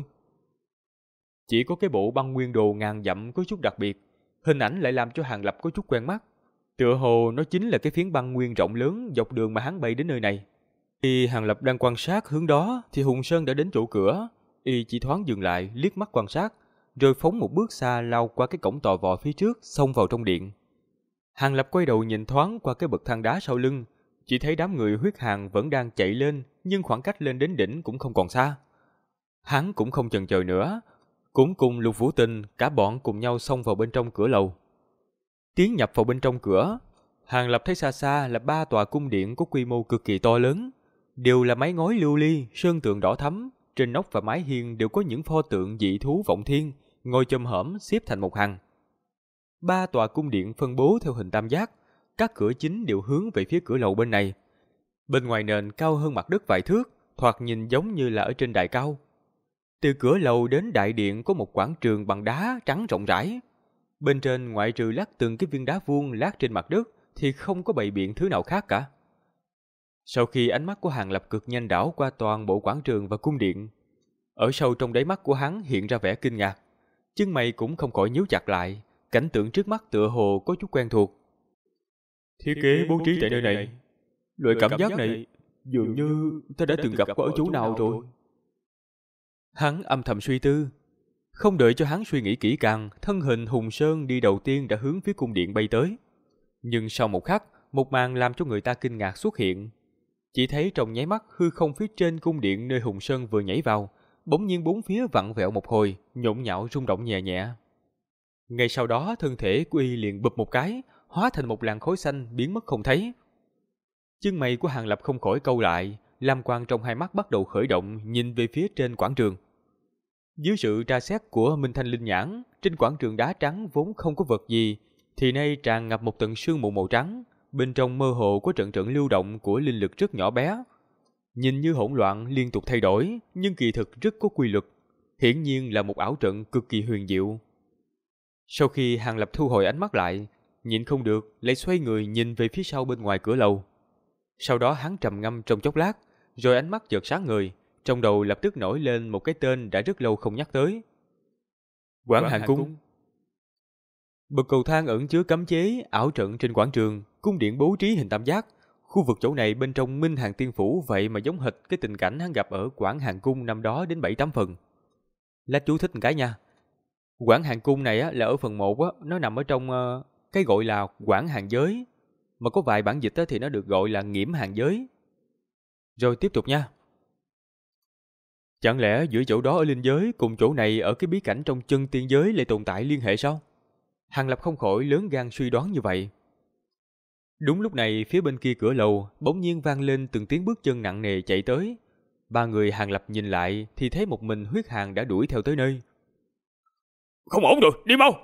S1: Chỉ có cái bộ băng nguyên đồ ngàn dặm có chút đặc biệt, hình ảnh lại làm cho Hàng Lập có chút quen mắt. Tựa hồ nó chính là cái phiến băng nguyên rộng lớn dọc đường mà hắn bay đến nơi này. Khi Hàng Lập đang quan sát hướng đó thì Hùng Sơn đã đến chỗ cửa, y chỉ thoáng dừng lại liếc mắt quan sát, rồi phóng một bước xa lao qua cái cổng tò vò phía trước, xông vào trong điện. Hàng Lập quay đầu nhìn thoáng qua cái bậc thang đá sau lưng, chỉ thấy đám người Huyết Hàn vẫn đang chạy lên, nhưng khoảng cách lên đến đỉnh cũng không còn xa. Hắn cũng không chần chờ nữa, cũng cùng Lục Vũ Tình cả bọn cùng nhau xông vào bên trong cửa lầu. Tiến nhập vào bên trong cửa, Hàng Lập thấy xa xa là 3 tòa cung điện có quy mô cực kỳ to lớn, đều là mái ngói lưu ly, sơn tường đỏ thắm, trên nóc và mái hiên đều có những pho tượng dị thú vọng thiên, ngồi chồm hổm xếp thành một hàng. 3 tòa cung điện phân bố theo hình tam giác, các cửa chính đều hướng về phía cửa lầu bên này. Bên ngoài nền cao hơn mặt đất vài thước, thoạt nhìn giống như là ở trên đài cao. Từ cửa lầu đến đại điện có một quảng trường bằng đá trắng rộng rãi. Bên trên ngoại trừ lát từng cái viên đá vuông lát trên mặt đất thì không có bày biện thứ nào khác cả. Sau khi ánh mắt của Hàng Lập cực nhanh đảo qua toàn bộ quảng trường và cung điện, ở sâu trong đáy mắt của hắn hiện ra vẻ kinh ngạc. Chân mày cũng không khỏi nhíu chặt lại, cảnh tượng trước mắt tựa hồ có chút quen thuộc. Thiết kế bố trí tại nơi này, loại cảm giác này dường như ta đã từng gặp qua ở chỗ nào rồi. Hắn âm thầm suy tư. Không đợi cho hắn suy nghĩ kỹ càng, thân hình Hùng Sơn đi đầu tiên đã hướng phía cung điện bay tới. Nhưng sau một khắc, một màn làm cho người ta kinh ngạc xuất hiện. Chỉ thấy trong nháy mắt hư không phía trên cung điện nơi Hùng Sơn vừa nhảy vào, bỗng nhiên bốn phía vặn vẹo một hồi, nhộn nhạo rung động nhẹ nhẹ. Ngay sau đó thân thể của y liền bụp một cái, hóa thành một làn khói xanh biến mất không thấy. Chân mày của Hàng Lập không khỏi cau lại, lam quang trong hai mắt bắt đầu khởi động, nhìn về phía trên quảng trường. Dưới sự tra xét của Minh Thanh Linh Nhãn, trên quảng trường đá trắng vốn không có vật gì, thì nay tràn ngập một tầng sương mù màu trắng, bên trong mơ hồ có trận trận lưu động của linh lực rất nhỏ bé. Nhìn như hỗn loạn liên tục thay đổi, nhưng kỳ thực rất có quy luật, hiển nhiên là một ảo trận cực kỳ huyền diệu. Sau khi Hàng Lập thu hồi ánh mắt lại, nhịn không được, lại xoay người nhìn về phía sau bên ngoài cửa lầu. Sau đó hắn trầm ngâm trong chốc lát, rồi ánh mắt chợt sáng người, trong đầu lập tức nổi lên một cái tên đã rất lâu không nhắc tới. Quảng Hàn Cung. Bậc cầu thang ẩn chứa cấm chế, ảo trận trên quảng trường, cung điện bố trí hình tam giác. Khu vực chỗ này bên trong Minh Hàng Tiên Phủ vậy mà giống hệt cái tình cảnh hắn gặp ở Quảng Hàn Cung năm đó đến 7-8 phần. Lát chú thích một cái nha. Quảng Hàn Cung này á, là ở phần 1 á, nó nằm ở trong cái gọi là Quảng Hàn Giới. Mà có vài bản dịch á, thì nó được gọi là Nghiễm Hàn Giới. Rồi tiếp tục nha. Chẳng lẽ giữa chỗ đó ở linh giới cùng chỗ này ở cái bí cảnh trong chân tiên giới lại tồn tại liên hệ sao? Hàng Lập không khỏi lớn gan suy đoán như vậy. Đúng lúc này phía bên kia cửa lầu bỗng nhiên vang lên từng tiếng bước chân nặng nề chạy tới. Ba người Hàng Lập nhìn lại thì thấy một mình Huyết Hàn đã đuổi theo tới nơi.
S2: Không ổn rồi, đi mau!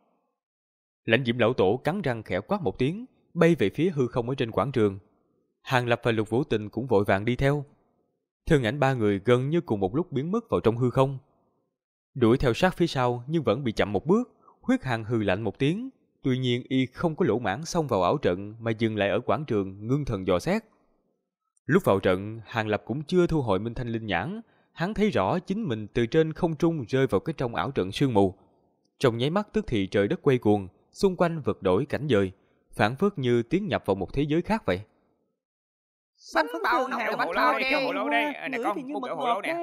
S1: Lãnh Diễm lão tổ cắn răng khẽ quát một tiếng, bay về phía hư không ở trên quảng trường. Hàng Lập và Lục Vũ Tình cũng vội vàng đi theo. Thân ảnh ba người gần như cùng một lúc biến mất vào trong hư không. Đuổi theo sát phía sau nhưng vẫn bị chậm một bước. Huyết Hàn hừ lạnh một tiếng, tuy nhiên y không có lỗ mãng xông vào ảo trận mà dừng lại ở quảng trường ngưng thần dò xét. Lúc vào trận, Hàng Lập cũng chưa thu hồi Minh Thanh Linh nhãn, hắn thấy rõ chính mình từ trên không trung rơi vào cái trong ảo trận sương mù. Trong nháy mắt tức thì trời đất quay cuồng, xung quanh vật đổi cảnh dời, phảng phất như tiến nhập vào một thế giới khác vậy.
S3: Bánh bao nào bánh bao
S2: đây, nè con, mua kẹo hồ lô nè.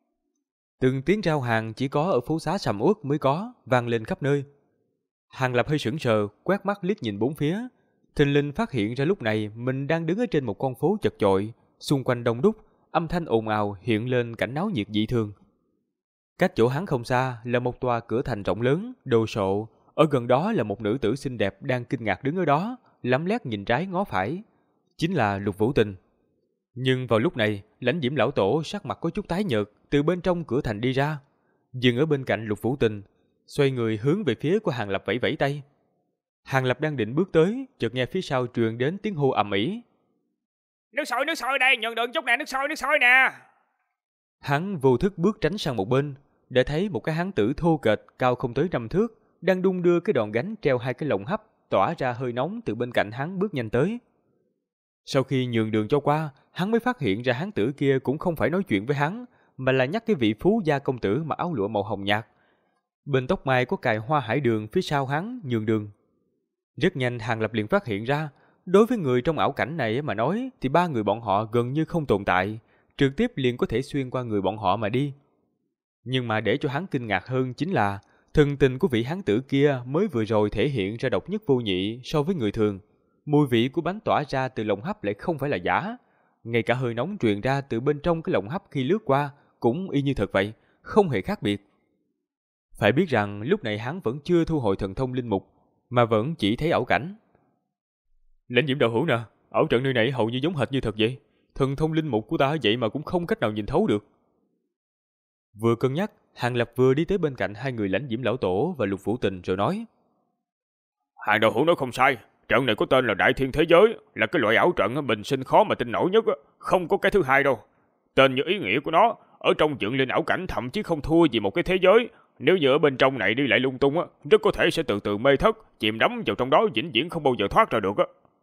S1: Từng tiếng rao hàng chỉ có ở phố xá sầm uất mới có, vang lên khắp nơi. Hàng Lập hơi sững sờ, quét mắt liếc nhìn bốn phía. Thình lình phát hiện ra lúc này mình đang đứng ở trên một con phố chật chội, xung quanh đông đúc, âm thanh ồn ào hiện lên cảnh náo nhiệt dị thường. Cách chỗ hắn không xa là một tòa cửa thành rộng lớn, đồ sộ. Ở gần đó là một nữ tử xinh đẹp đang kinh ngạc đứng ở đó, lấm lét nhìn trái ngó phải. Chính là Lục Vũ Tình. Nhưng vào lúc này, Lãnh Diễm lão tổ sắc mặt có chút tái nhợt từ bên trong cửa thành đi ra, dừng ở bên cạnh Lục Vũ Tình, xoay người hướng về phía của Hàng Lập vẫy vẫy tay. Hàng Lập đang định bước tới, chợt nghe phía sau truyền đến tiếng hô ầm ĩ.
S2: Nước sôi đây, nhận đường chút nè, nước sôi nè.
S1: Hắn vô thức bước tránh sang một bên, để thấy một cái hán tử thô kệch cao không tới 5 thước, đang đung đưa cái đòn gánh treo hai cái lồng hấp, tỏa ra hơi nóng từ bên cạnh hắn bước nhanh tới. Sau khi nhường đường cho qua, hắn mới phát hiện ra hán tử kia cũng không phải nói chuyện với hắn, mà là nhắc cái vị phú gia công tử mặc áo lụa màu hồng nhạt. Bên tóc mai có cài hoa hải đường phía sau hắn nhường đường. Rất nhanh Hàng Lập liền phát hiện ra, đối với người trong ảo cảnh này mà nói thì ba người bọn họ gần như không tồn tại, trực tiếp liền có thể xuyên qua người bọn họ mà đi. Nhưng mà để cho hắn kinh ngạc hơn chính là thần tình của vị hán tử kia mới vừa rồi thể hiện ra độc nhất vô nhị so với người thường. Mùi vị của bánh tỏa ra từ lồng hấp lại không phải là giả. Ngay cả hơi nóng truyền ra từ bên trong cái lồng hấp khi lướt qua cũng y như thật vậy, không hề khác biệt. Phải biết rằng lúc này hắn vẫn chưa thu hồi thần thông linh mục, mà vẫn chỉ thấy ảo cảnh. Lãnh Diễm đạo hữu nè, ảo trận nơi này hầu như giống hệt như thật vậy. Thần thông linh mục của ta vậy mà cũng không cách nào nhìn thấu được. Vừa cân nhắc, Hàng Lập vừa đi tới bên cạnh hai người Lãnh Diễm lão tổ và Lục Vũ Tình rồi nói.
S2: Hàng đạo hữu nói không sai, trận này có tên là Đại Thiên Thế Giới, là cái loại ảo trận bình sinh khó mà tin nổi nhất, không có cái thứ hai đâu. Tên như ý nghĩa của nó, ở trong dựng lên ảo cảnh thậm chí không thua gì một cái thế giới. Nếu như ở bên trong này đi lại lung tung, rất có thể sẽ từ từ mê thất, chìm đắm vào trong đó vĩnh viễn không bao giờ thoát ra được.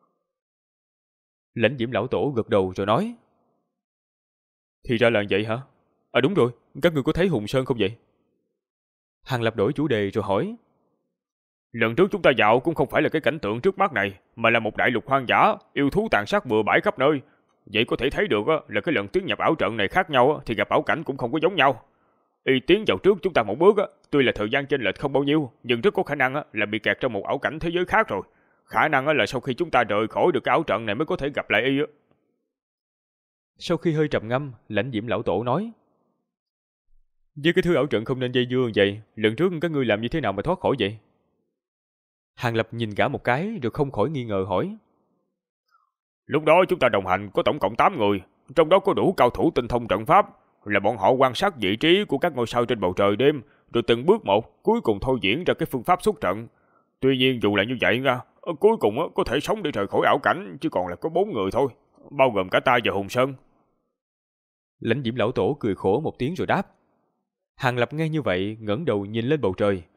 S1: Lãnh Diễm lão tổ gật đầu rồi nói. Thì ra là vậy hả? À đúng rồi, các ngươi có thấy Hùng Sơn không vậy? Hàng Lập đổi chủ đề rồi hỏi.
S2: Lần trước chúng ta dạo cũng không phải là cái cảnh tượng trước mắt này, mà là một đại lục hoang dã, yêu thú tàn sát bừa bãi khắp nơi. Vậy có thể thấy được là cái lần tiến nhập ảo trận này khác nhau thì gặp ảo cảnh cũng không có giống nhau. Y tiến vào trước chúng ta một bước, tuy là thời gian chênh lệch không bao nhiêu, nhưng rất có khả năng là bị kẹt trong một ảo cảnh thế giới khác rồi. Khả năng là sau khi chúng ta rời khỏi được cái ảo trận này mới có thể gặp lại Y.
S1: Sau khi hơi trầm ngâm, Lãnh Diễm lão tổ nói. Với cái thứ ảo trận không nên dây dưa vậy, lần trước các ngươi làm như thế nào mà thoát khỏi vậy? Hàng Lập nhìn gã một cái rồi không khỏi nghi ngờ hỏi.
S2: Lúc đó chúng ta đồng hành có tổng cộng 8 người, trong đó có đủ cao thủ tinh thông trận pháp, là bọn họ quan sát vị trí của các ngôi sao trên bầu trời đêm, rồi từng bước một cuối cùng thôi diễn ra cái phương pháp xuất trận. Tuy nhiên dù là như vậy nha, cuối cùng có thể sống để rời khỏi ảo cảnh chỉ còn là có 4 người thôi, bao gồm cả ta và Hùng Sơn.
S1: Lãnh Diễm lão tổ cười khổ một tiếng rồi đáp. Hàng Lập nghe như vậy ngẩng đầu nhìn lên bầu trời.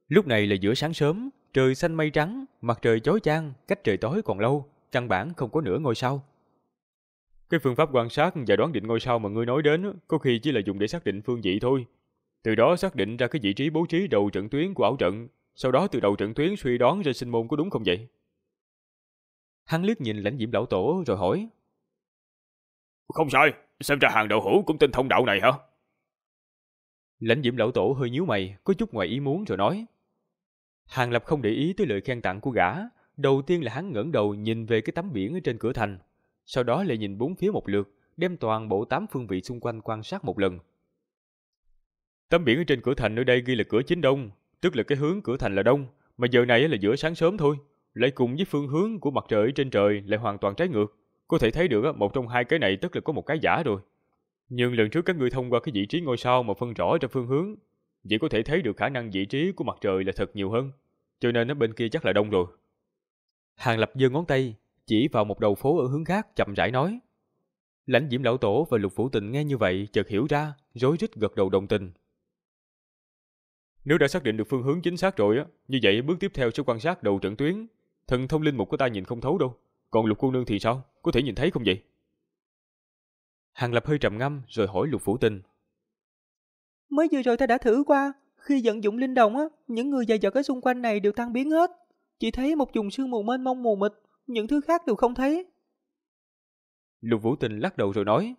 S1: Lúc này là giữa sáng sớm, trời xanh mây trắng, mặt trời chói chang, cách trời tối còn lâu, căn bản không có nửa ngôi sao. Cái phương pháp quan sát và đoán định ngôi sao mà ngươi nói đến có khi chỉ là dùng để xác định phương vị thôi. Từ đó xác định ra cái vị trí bố trí đầu trận tuyến của ảo trận, sau đó từ đầu trận tuyến suy đoán ra sinh môn có đúng không vậy? Hắn liếc nhìn Lãnh Diễm lão tổ rồi hỏi.
S2: Không sai, xem ra Hàng đạo hữu cũng tin thông đạo này hả?
S1: Lãnh Diễm lão tổ hơi nhíu mày, có chút ngoài ý muốn rồi nói. Hàng Lập không để ý tới lời khen tặng của gã, đầu tiên là hắn ngẩng đầu nhìn về cái tấm biển ở trên cửa thành, sau đó lại nhìn bốn phía một lượt, đem toàn bộ 8 phương vị xung quanh quan sát một lần. Tấm biển ở trên cửa thành ở đây ghi là cửa chính đông, tức là cái hướng cửa thành là đông, mà giờ này là giữa sáng sớm thôi, lại cùng với phương hướng của mặt trời ở trên trời lại hoàn toàn trái ngược. Có thể thấy được một trong hai cái này tức là có một cái giả rồi. Nhưng lần trước các ngươi thông qua cái vị trí ngôi sao mà phân rõ ra phương hướng, chỉ có thể thấy được khả năng vị trí của mặt trời là thật nhiều hơn, cho nên ở bên kia chắc là đông rồi. Hàng Lập giơ ngón tay chỉ vào một đầu phố ở hướng khác, chậm rãi nói. Lãnh Diễm lão tổ và Lục Phủ Tình nghe như vậy chợt hiểu ra, rối rít gật đầu đồng tình. Nếu đã xác định được phương hướng chính xác rồi như vậy bước tiếp theo sẽ quan sát đầu trận tuyến. Thần thông linh mục của ta nhìn không thấu đâu, còn Lục cô nương thì sao, có thể nhìn thấy không vậy? Hàng Lập hơi trầm ngâm rồi hỏi Lục Phủ Tình.
S3: Mới vừa rồi ta đã thử qua, khi vận dụng linh đồng những người dày dọt ở xung quanh này đều tan biến hết, chỉ thấy một vùng sương mù mênh mông mù mịt, những thứ khác đều không thấy.
S1: Lục Vũ Tình lắc đầu rồi nói.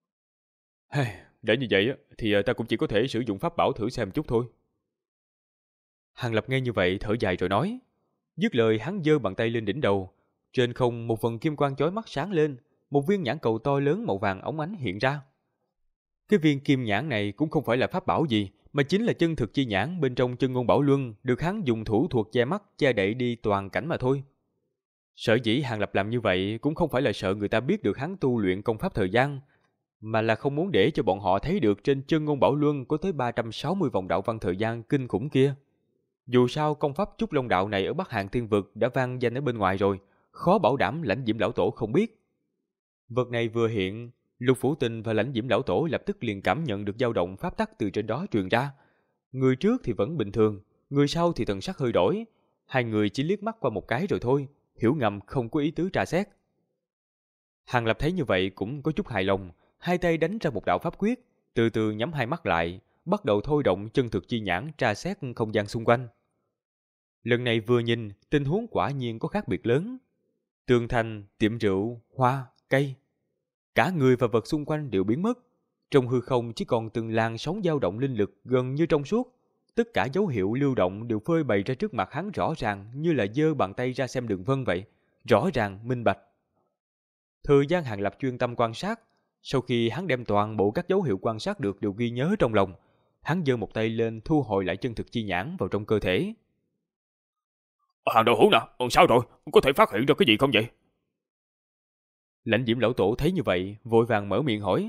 S1: Đã như vậy thì ta cũng chỉ có thể sử dụng pháp bảo thử xem chút thôi. Hàng Lập nghe như vậy thở dài rồi nói. Dứt lời hắn giơ bàn tay lên đỉnh đầu, trên không một vầng kim quang chói mắt sáng lên, một viên nhãn cầu to lớn màu vàng óng ánh hiện ra. Cái viên kim nhãn này cũng không phải là pháp bảo gì, mà chính là chân thực chi nhãn bên trong Chân Ngôn Bảo Luân, được hắn dùng thủ thuật che mắt che đậy đi toàn cảnh mà thôi. Sở dĩ Hàng Lập làm như vậy cũng không phải là sợ người ta biết được hắn tu luyện công pháp thời gian, mà là không muốn để cho bọn họ thấy được trên Chân Ngôn Bảo Luân có tới 360 vòng đạo văn thời gian kinh khủng kia. Dù sao công pháp Trúc Long đạo này ở Bắc Hàn Tiên Vực đã vang danh ở bên ngoài rồi, khó bảo đảm Lãnh Diễm lão tổ không biết. Vật này vừa hiện, Lục Phủ Tình và Lãnh Diễm lão tổ lập tức liền cảm nhận được dao động pháp tắc từ trên đó truyền ra. Người trước thì vẫn bình thường, người sau thì thần sắc hơi đổi. Hai người chỉ liếc mắt qua một cái rồi thôi, hiểu ngầm không có ý tứ tra xét. Hàng Lập thấy như vậy cũng có chút hài lòng, hai tay đánh ra một đạo pháp quyết, từ từ nhắm hai mắt lại, bắt đầu thôi động chân thực chi nhãn tra xét không gian xung quanh. Lần này vừa nhìn, tình huống quả nhiên có khác biệt lớn. Tường thành, tiệm rượu, hoa, cây, cả người và vật xung quanh đều biến mất. Trong hư không chỉ còn từng làn sóng dao động linh lực gần như trong suốt. Tất cả dấu hiệu lưu động đều phơi bày ra trước mặt hắn rõ ràng, như là giơ bàn tay ra xem đường vân vậy, rõ ràng, minh bạch. Thời gian Hàng Lập chuyên tâm quan sát, sau khi hắn đem toàn bộ các dấu hiệu quan sát được đều ghi nhớ trong lòng, hắn giơ một tay lên thu hồi lại chân thực chi nhãn vào trong cơ thể.
S2: Hàng đạo hữu nè, sao rồi, có thể phát hiện ra cái gì không vậy?
S1: Lãnh Diễm lão tổ thấy như vậy, vội vàng mở miệng hỏi.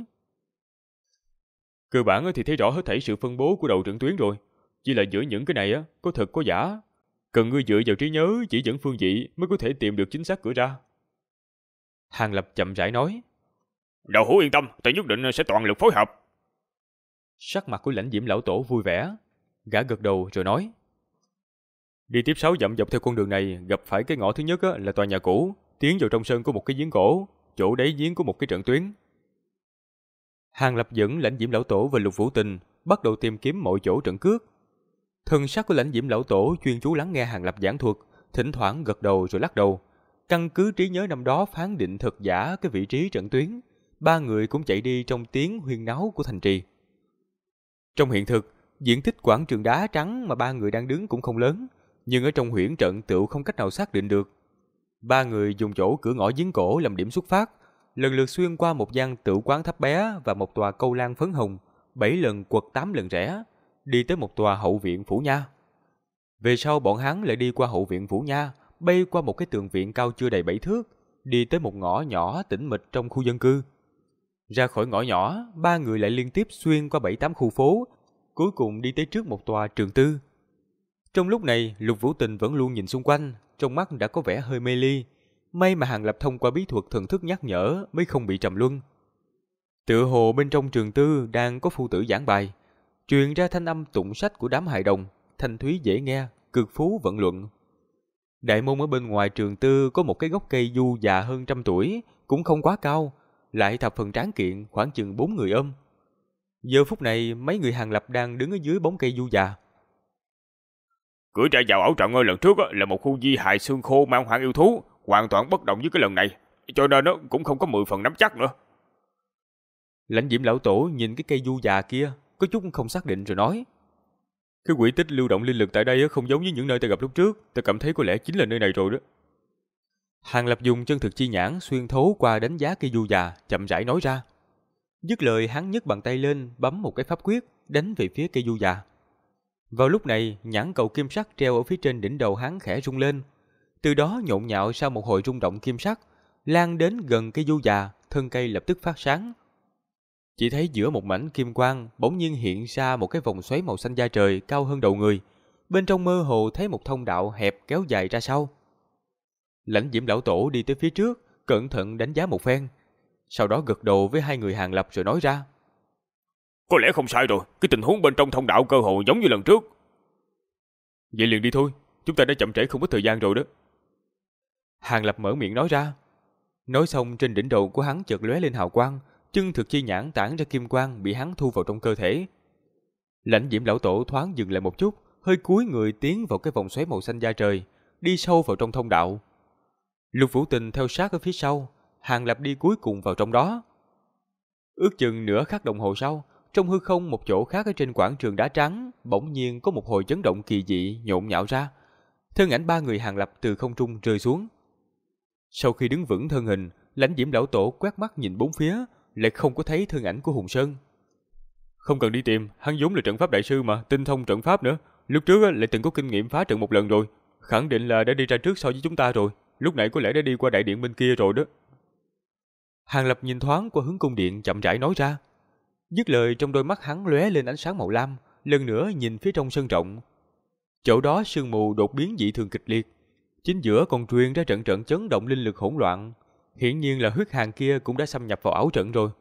S1: Cơ bản thì thấy rõ hết thảy sự phân bố của đầu trận tuyến rồi, chỉ là giữa những cái này có thật có giả, cần ngươi dựa vào trí nhớ chỉ dẫn phương vị mới có thể tìm được chính xác cửa ra. Hàng Lập chậm rãi nói.
S2: Đạo hữu yên tâm, ta nhất định sẽ toàn lực phối hợp.
S1: Sắc mặt của Lãnh Diễm lão tổ vui vẻ, gã gật đầu rồi nói. Đi tiếp 6 dặm dọc theo con đường này, gặp phải cái ngõ thứ nhất là tòa nhà cũ, tiến vào trong sân có một cái giếng cổ, chỗ đáy giếng có một cái trận tuyến. Hàng Lập dẫn Lãnh Diễm lão tổ và Lục Vũ Tình bắt đầu tìm kiếm mọi chỗ trận cước. Thân sắc của Lãnh Diễm lão tổ chuyên chú lắng nghe Hàng Lập giảng thuật, thỉnh thoảng gật đầu rồi lắc đầu. Căn cứ trí nhớ năm đó phán định thật giả cái vị trí trận tuyến, ba người cũng chạy đi trong tiếng huyên náo của thành trì. Trong hiện thực, diện tích quảng trường đá trắng mà ba người đang đứng cũng không lớn, nhưng ở trong huyễn trận tựu không cách nào xác định được. Ba người dùng chỗ cửa ngõ giếng cổ làm điểm xuất phát, lần lượt xuyên qua một gian tửu quán thấp bé và một tòa câu lan phấn hồng, 7 lần quật 8 lần rẽ, đi tới một tòa hậu viện phủ nha. Về sau bọn hắn lại đi qua hậu viện phủ nha, bay qua một cái tường viện cao chưa đầy 7 thước, đi tới một ngõ nhỏ tĩnh mịch trong khu dân cư. Ra khỏi ngõ nhỏ, ba người lại liên tiếp xuyên qua 7-8 khu phố, cuối cùng đi tới trước một tòa trường tư. Trong lúc này, Lục Vũ Tình vẫn luôn nhìn xung quanh, trong mắt đã có vẻ hơi mê ly. May mà Hàng Lập thông qua bí thuật thần thức nhắc nhở mới không bị trầm luân. Tựa hồ bên trong trường tư đang có phu tử giảng bài, truyền ra thanh âm tụng sách của đám hài đồng, thanh thúy dễ nghe, cực phú vận luận. Đại môn ở bên ngoài trường tư có một cái gốc cây du già hơn 100 tuổi, cũng không quá cao, lại thập phần tráng kiện, khoảng chừng 4 người ôm. Giờ phút này, mấy người Hàng Lập đang đứng ở dưới bóng cây du già.
S2: Cửa ra vào ảo trận lần trước là một khu di hài xương khô mang hoang yêu thú, hoàn toàn bất động với cái lần này, cho nên nó cũng không có 10 phần nắm chắc nữa.
S1: Lãnh Diễm lão tổ nhìn cái cây du già kia, có chút không xác định rồi nói: cái quỹ tích lưu động linh lực tại đây không giống với những nơi ta gặp lúc trước, ta cảm thấy có lẽ chính là nơi này rồi đó. Hàng Lập dùng chân thực chi nhãn xuyên thấu qua đánh giá cây du già, chậm rãi nói ra. Dứt lời hắn nhấc bàn tay lên, bấm một cái pháp quyết, đánh về phía cây du già. Vào lúc này, nhãn cầu kim sắc treo ở phía trên đỉnh đầu hắn khẽ rung lên. Từ đó nhộn nhạo sau một hồi rung động kim sắc, lan đến gần cây du già, thân cây lập tức phát sáng. Chỉ thấy giữa một mảnh kim quang bỗng nhiên hiện ra một cái vòng xoáy màu xanh da trời cao hơn đầu người. Bên trong mơ hồ thấy một thông đạo hẹp kéo dài ra sau. Lãnh Diễm lão tổ đi tới phía trước, cẩn thận đánh giá một phen. Sau đó gật đầu với hai người Hàng Lập rồi nói ra:
S2: có lẽ không sai rồi, cái tình huống bên trong thông đạo cơ hồ giống như lần trước.
S1: Vậy liền đi thôi, chúng ta đã chậm trễ không ít thời gian rồi đó. Hàng Lập mở miệng nói ra. Nói xong trên đỉnh đầu của hắn chợt lóe lên hào quang, chân thực chi nhãn tản ra kim quang bị hắn thu vào trong cơ thể. Lãnh Diễm lão tổ thoáng dừng lại một chút, hơi cúi người tiến vào cái vòng xoáy màu xanh da trời, đi sâu vào trong thông đạo. Lục Vũ Tình theo sát ở phía sau, Hàng Lập đi cuối cùng vào trong đó. Ước chừng nửa khắc đồng hồ sau, trong hư không một chỗ khác ở trên quảng trường đá trắng, bỗng nhiên có một hồi chấn động kỳ dị nhộn nhạo ra. Thân ảnh ba người Hàng Lập từ không trung rơi xuống. Sau khi đứng vững thân hình, Lãnh Diễm lão tổ quét mắt nhìn bốn phía, lại không có thấy thân ảnh của Hùng Sơn. Không cần đi tìm, hắn vốn là trận pháp đại sư mà, tinh thông trận pháp nữa. Lúc trước lại từng có kinh nghiệm phá trận một lần rồi, khẳng định là đã đi ra trước so với chúng ta rồi. Lúc nãy có lẽ đã đi qua đại điện bên kia rồi đó. Hàng Lập nhìn thoáng qua hướng cung điện, chậm rãi nói ra. Dứt lời, trong đôi mắt hắn lóe lên ánh sáng màu lam, lần nữa nhìn phía trong sân rộng. Chỗ đó sương mù đột biến dị thường kịch liệt, chính giữa còn truyền ra trận trận chấn động linh lực hỗn loạn. Hiển nhiên là huyết hàn kia cũng đã xâm nhập vào ảo trận rồi.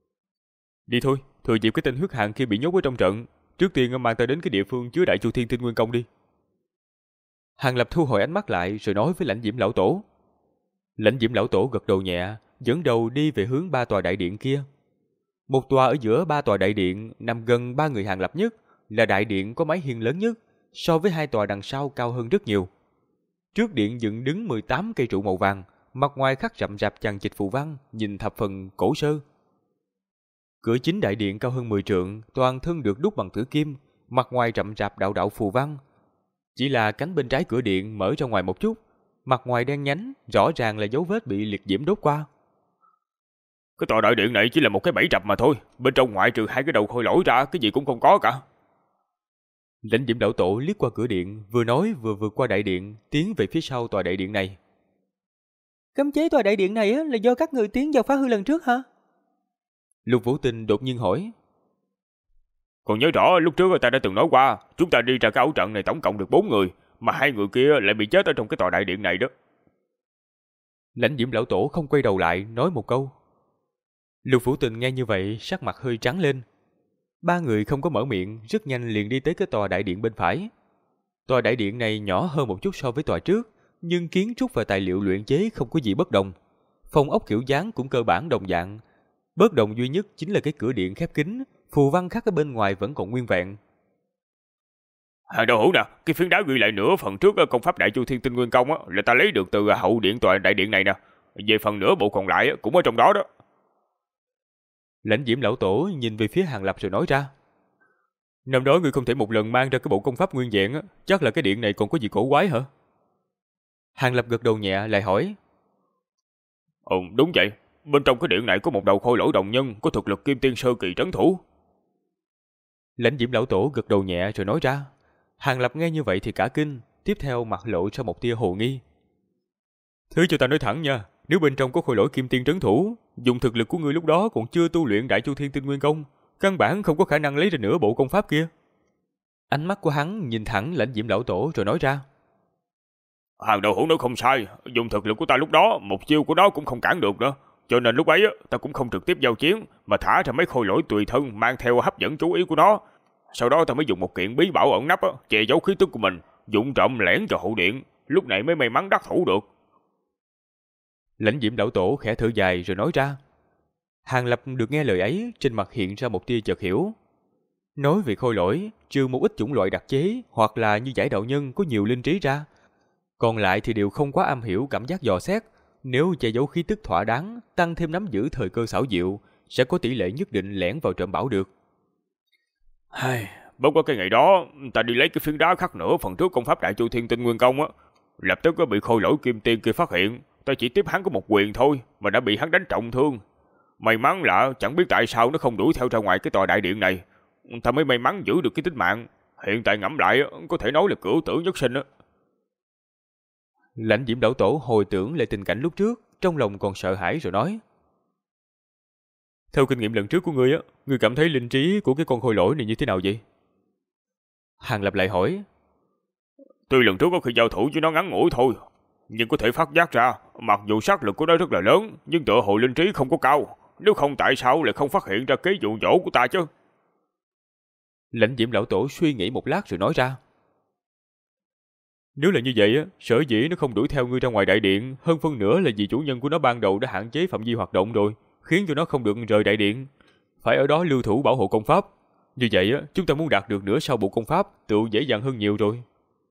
S1: Đi thôi, thừa dịp cái tên huyết hàn kia bị nhốt ở trong trận, trước tiên mang ta đến cái địa phương chứa Đại Chu Thiên Tinh Nguyên Công đi. Hàng Lập thu hồi ánh mắt lại rồi nói với Lãnh Diễm lão tổ. Lãnh Diễm lão tổ gật đầu nhẹ, dẫn đầu đi về hướng ba tòa đại điện kia. Một tòa ở giữa ba tòa đại điện nằm gần ba người Hàng Lập nhất, là đại điện có mái hiên lớn nhất, so với hai tòa đằng sau cao hơn rất nhiều. Trước điện dựng đứng 18 cây trụ màu vàng, mặt ngoài khắc rậm rạp chằng chịt phù văn, nhìn thập phần cổ sơ. Cửa chính đại điện cao hơn 10 trượng, toàn thân được đúc bằng tử kim, mặt ngoài rậm rạp đạo đạo phù văn. Chỉ là cánh bên trái cửa điện mở ra ngoài một chút, mặt ngoài đen nhánh, rõ ràng là dấu vết bị liệt diễm đốt qua.
S2: Cái tòa đại điện này chỉ là một cái bẫy rập mà thôi, bên trong ngoại trừ hai cái đầu khôi lỗi ra, cái gì cũng không có cả.
S1: Lãnh Diễm lão tổ liếc qua cửa điện, vừa nói vừa vượt qua đại điện, tiến về phía sau tòa đại điện này.
S3: Cấm chế tòa đại điện này là do các người tiến vào phá hư lần trước hả?
S1: Lục Vũ Tình đột nhiên hỏi.
S2: Còn nhớ rõ lúc trước ta đã từng nói qua, chúng ta đi ra cái ảo trận này tổng cộng được 4 người, mà hai người kia lại bị chết ở trong cái tòa đại điện này đó.
S1: Lãnh Diễm lão tổ không quay đầu lại, nói một câu. Lục Vũ Tình nghe như vậy, sắc mặt hơi trắng lên. Ba người không có mở miệng, rất nhanh liền đi tới cái tòa đại điện bên phải. Tòa đại điện này nhỏ hơn một chút so với tòa trước, nhưng kiến trúc và tài liệu luyện chế không có gì bất đồng. Phong ốc kiểu dáng cũng cơ bản đồng dạng. Bất đồng duy nhất chính là cái cửa điện khép kín, phù văn khắc ở bên ngoài vẫn còn nguyên vẹn.
S2: Hàng đầu hữu nè, cái phiến đá ghi lại nửa phần trước công pháp Đại Chu Thiên Tinh Nguyên Công là ta lấy được từ hậu điện tòa đại điện này nè. Về phần nửa bộ còn lại cũng ở trong đó đó.
S1: Lãnh Diễm lão tổ nhìn về phía Hàng Lập rồi nói ra. Năm đó ngươi không thể một lần mang ra cái bộ công pháp nguyên vẹn, chắc là cái điện này còn có gì cổ quái hả? Hàng Lập gật đầu nhẹ lại hỏi.
S2: Đúng vậy, bên trong cái điện này có một đầu khôi lỗi đồng nhân, có thực lực kim tiên sơ kỳ trấn thủ.
S1: Lãnh Diễm lão tổ gật đầu nhẹ rồi nói ra. Hàng Lập nghe như vậy thì cả kinh, tiếp theo mặt lộ ra một tia hồ nghi. Thứ cho ta nói thẳng nha, nếu bên trong có khôi lỗi kim tiên trấn thủ, dùng thực lực của ngươi lúc đó còn chưa tu luyện Đại Chu Thiên Tinh Nguyên Công, căn bản không có khả năng lấy ra nửa bộ công pháp kia. Ánh mắt của hắn nhìn thẳng Lãnh Diễm lão tổ rồi nói ra.
S2: Hàng đầu hữu nói không sai, dùng thực lực của ta lúc đó, một chiêu của nó cũng không cản được nữa. Cho nên lúc ấy ta cũng không trực tiếp giao chiến, mà thả ra mấy khôi lỗi tùy thân mang theo hấp dẫn chú ý của nó. Sau đó ta mới dùng một kiện bí bảo ẩn nấp che giấu khí tức của mình, dụng trộm lẻn vào hậu điện, lúc này mới may mắn đắc thủ được.
S1: Lãnh Diễm lão tổ khẽ thở dài rồi nói ra. Hàng Lập được nghe lời ấy, trên mặt hiện ra một tia chợt hiểu. Nói về khôi lỗi, trừ một ít chủng loại đặc chế hoặc là như giải đạo nhân có nhiều linh trí ra, còn lại thì đều không quá am hiểu cảm giác dò xét. Nếu che giấu khí tức thỏa đáng, tăng thêm nắm giữ thời cơ xảo diệu, sẽ có tỷ lệ nhất định lẻn vào trộm bảo được.
S2: Bất quá cái ngày đó, ta đi lấy cái phiến đá khắc nửa phần trước công pháp Đại Chu Thiên Tinh Nguyên Công lập tức có bị khôi lỗi kim tiên kia phát hiện. Ta chỉ tiếp hắn có một quyền thôi mà đã bị hắn đánh trọng thương. May mắn là chẳng biết tại sao nó không đuổi theo ra ngoài cái tòa đại điện này. Ta mới may mắn giữ được cái tính mạng. Hiện tại ngẫm lại có thể nói là cửu tử nhất sinh.
S1: Lãnh Diễm lão tổ hồi tưởng lại tình cảnh lúc trước, trong lòng còn sợ hãi rồi nói. Theo kinh nghiệm lần trước của ngươi ngươi cảm thấy linh trí của cái con khôi lỗi này như thế nào vậy? Hàng Lập lại hỏi.
S2: Tuy lần trước có khi giao thủ với nó ngắn ngủi thôi, nhưng có thể phát giác ra, mặc dù sát lực của nó rất là lớn, nhưng tựa hồ linh trí không có cao. Nếu không tại sao lại không phát hiện ra kế dụ dỗ của ta chứ?
S1: Lãnh Diễm lão tổ suy nghĩ một lát rồi nói ra. Nếu là như vậy sở dĩ nó không đuổi theo ngươi ra ngoài đại điện, hơn phân nửa là vì chủ nhân của nó ban đầu đã hạn chế phạm vi hoạt động rồi, khiến cho nó không được rời đại điện, phải ở đó lưu thủ bảo hộ công pháp. Như vậy chúng ta muốn đạt được nửa sau bộ công pháp tự dễ dàng hơn nhiều rồi.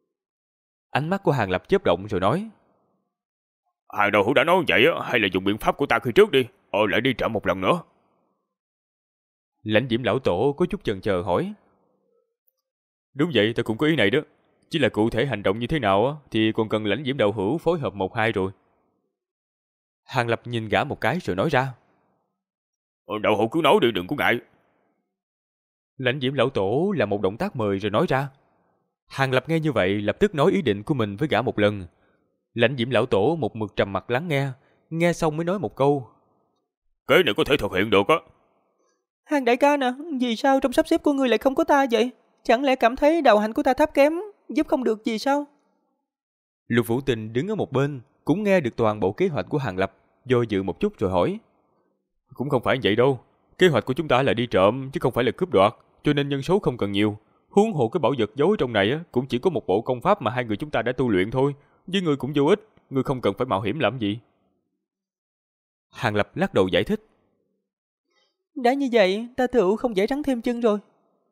S1: Ánh mắt của Hàng Lập chớp động rồi nói.
S2: Hàng đầu hữu đã nói vậy hay là dùng biện pháp của ta khi trước đi, lại đi trộm một lần nữa.
S1: Lãnh Diễm lão tổ có chút chần chờ hỏi. Đúng vậy, ta cũng có ý này đó. Chỉ là cụ thể hành động như thế nào thì còn cần Lãnh Diễm đạo hữu phối hợp 1-2 rồi. Hàng Lập nhìn gã một cái rồi nói ra.
S2: Đạo hữu cứ nói đi, đừng có ngại.
S1: Lãnh Diễm lão tổ là một động tác mời rồi nói ra. Hàng Lập nghe như vậy lập tức nói ý định của mình với gã một lần. Lãnh Diễm lão tổ một mực trầm mặt lắng nghe, nghe xong mới nói một câu.
S2: Kế này có thể thực hiện được
S3: Hàng đại ca nè, vì sao trong sắp xếp của ngươi lại không có ta vậy? Chẳng lẽ cảm thấy đạo hạnh của ta thấp kém, giúp không được gì sao?
S1: Lục Vũ Tình đứng ở một bên, cũng nghe được toàn bộ kế hoạch của Hàng Lập, do dự một chút rồi hỏi. Cũng không phải vậy đâu, kế hoạch của chúng ta là đi trộm chứ không phải là cướp đoạt, cho nên nhân số không cần nhiều. Huống hộ cái bảo vật giấu trong này cũng chỉ có một bộ công pháp mà hai người chúng ta đã tu luyện thôi, với người cũng vô ích, người không cần phải mạo hiểm làm gì. Hàng Lập lắc đầu giải thích.
S3: Đã như vậy, ta tựu không dễ rắn thêm chân rồi.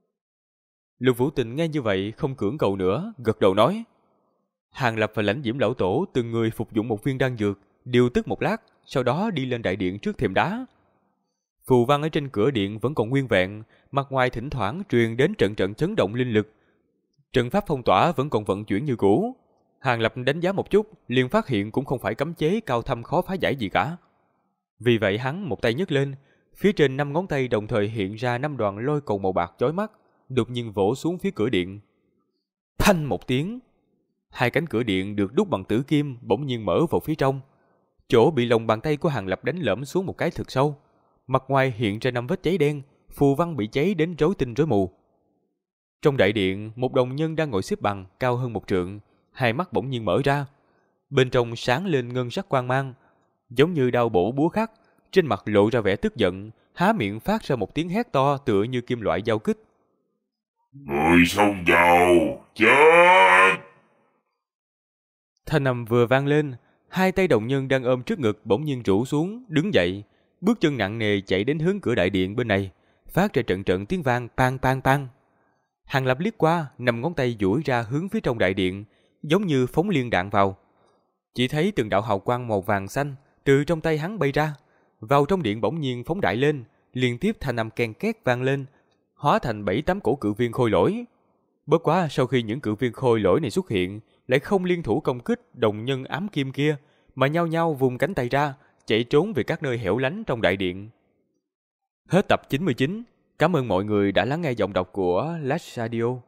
S1: Lục Vũ Tình nghe như vậy không cưỡng cầu nữa, gật đầu nói. Hàng Lập và Lãnh Diễm lão tổ từng người phục dụng một viên đan dược, điều tức một lát, sau đó đi lên đại điện trước thềm đá. Phù văn ở trên cửa điện vẫn còn nguyên vẹn, mặt ngoài thỉnh thoảng truyền đến trận trận chấn động linh lực. Trận pháp phong tỏa vẫn còn vận chuyển như cũ. Hàng Lập đánh giá một chút, liền phát hiện cũng không phải cấm chế cao thâm khó phá giải gì cả. Vì vậy hắn một tay nhấc lên, phía trên 5 ngón tay đồng thời hiện ra 5 đoàn lôi cầu màu bạc chói mắt, đột nhiên vỗ xuống phía cửa điện. Phanh một tiếng, hai cánh cửa điện được đúc bằng tử kim bỗng nhiên mở vào phía trong. Chỗ bị lòng bàn tay của Hàng Lập đánh lởm xuống một cái thực sâu. Mặt ngoài hiện ra 5 vết cháy đen, phù văn bị cháy đến rối tinh rối mù. Trong đại điện, một đồng nhân đang ngồi xếp bằng, cao hơn 1 trượng, hai mắt bỗng nhiên mở ra. Bên trong sáng lên ngân sắc quang mang, giống như đao bổ búa khắc, trên mặt lộ ra vẻ tức giận, há miệng phát ra một tiếng hét to tựa như kim loại giao kích.
S4: Người xông vào, chết!
S1: Thanh âm vừa vang lên, hai tay đồng nhân đang ôm trước ngực bỗng nhiên rũ xuống, đứng dậy, bước chân nặng nề chạy đến hướng cửa đại điện bên này, phát ra trận trận tiếng vang pang pang pang. Hàng Lập liếc qua, 5 ngón tay duỗi ra hướng phía trong đại điện, giống như phóng liên đạn vào. Chỉ thấy từng đạo hào quang màu vàng xanh từ trong tay hắn bay ra, vào trong điện bỗng nhiên phóng đại lên, liên tiếp thanh âm ken két vang lên, hóa thành 7-8 cổ cự viên khôi lỗi. Bất quá sau khi những cự viên khôi lỗi này xuất hiện, lại không liên thủ công kích đồng nhân ám kim kia, mà nhao nhao vùng cánh tay ra, chạy trốn về các nơi hẻo lánh trong đại điện. Hết tập 99. Cảm ơn mọi người đã lắng nghe giọng đọc của Last Radio.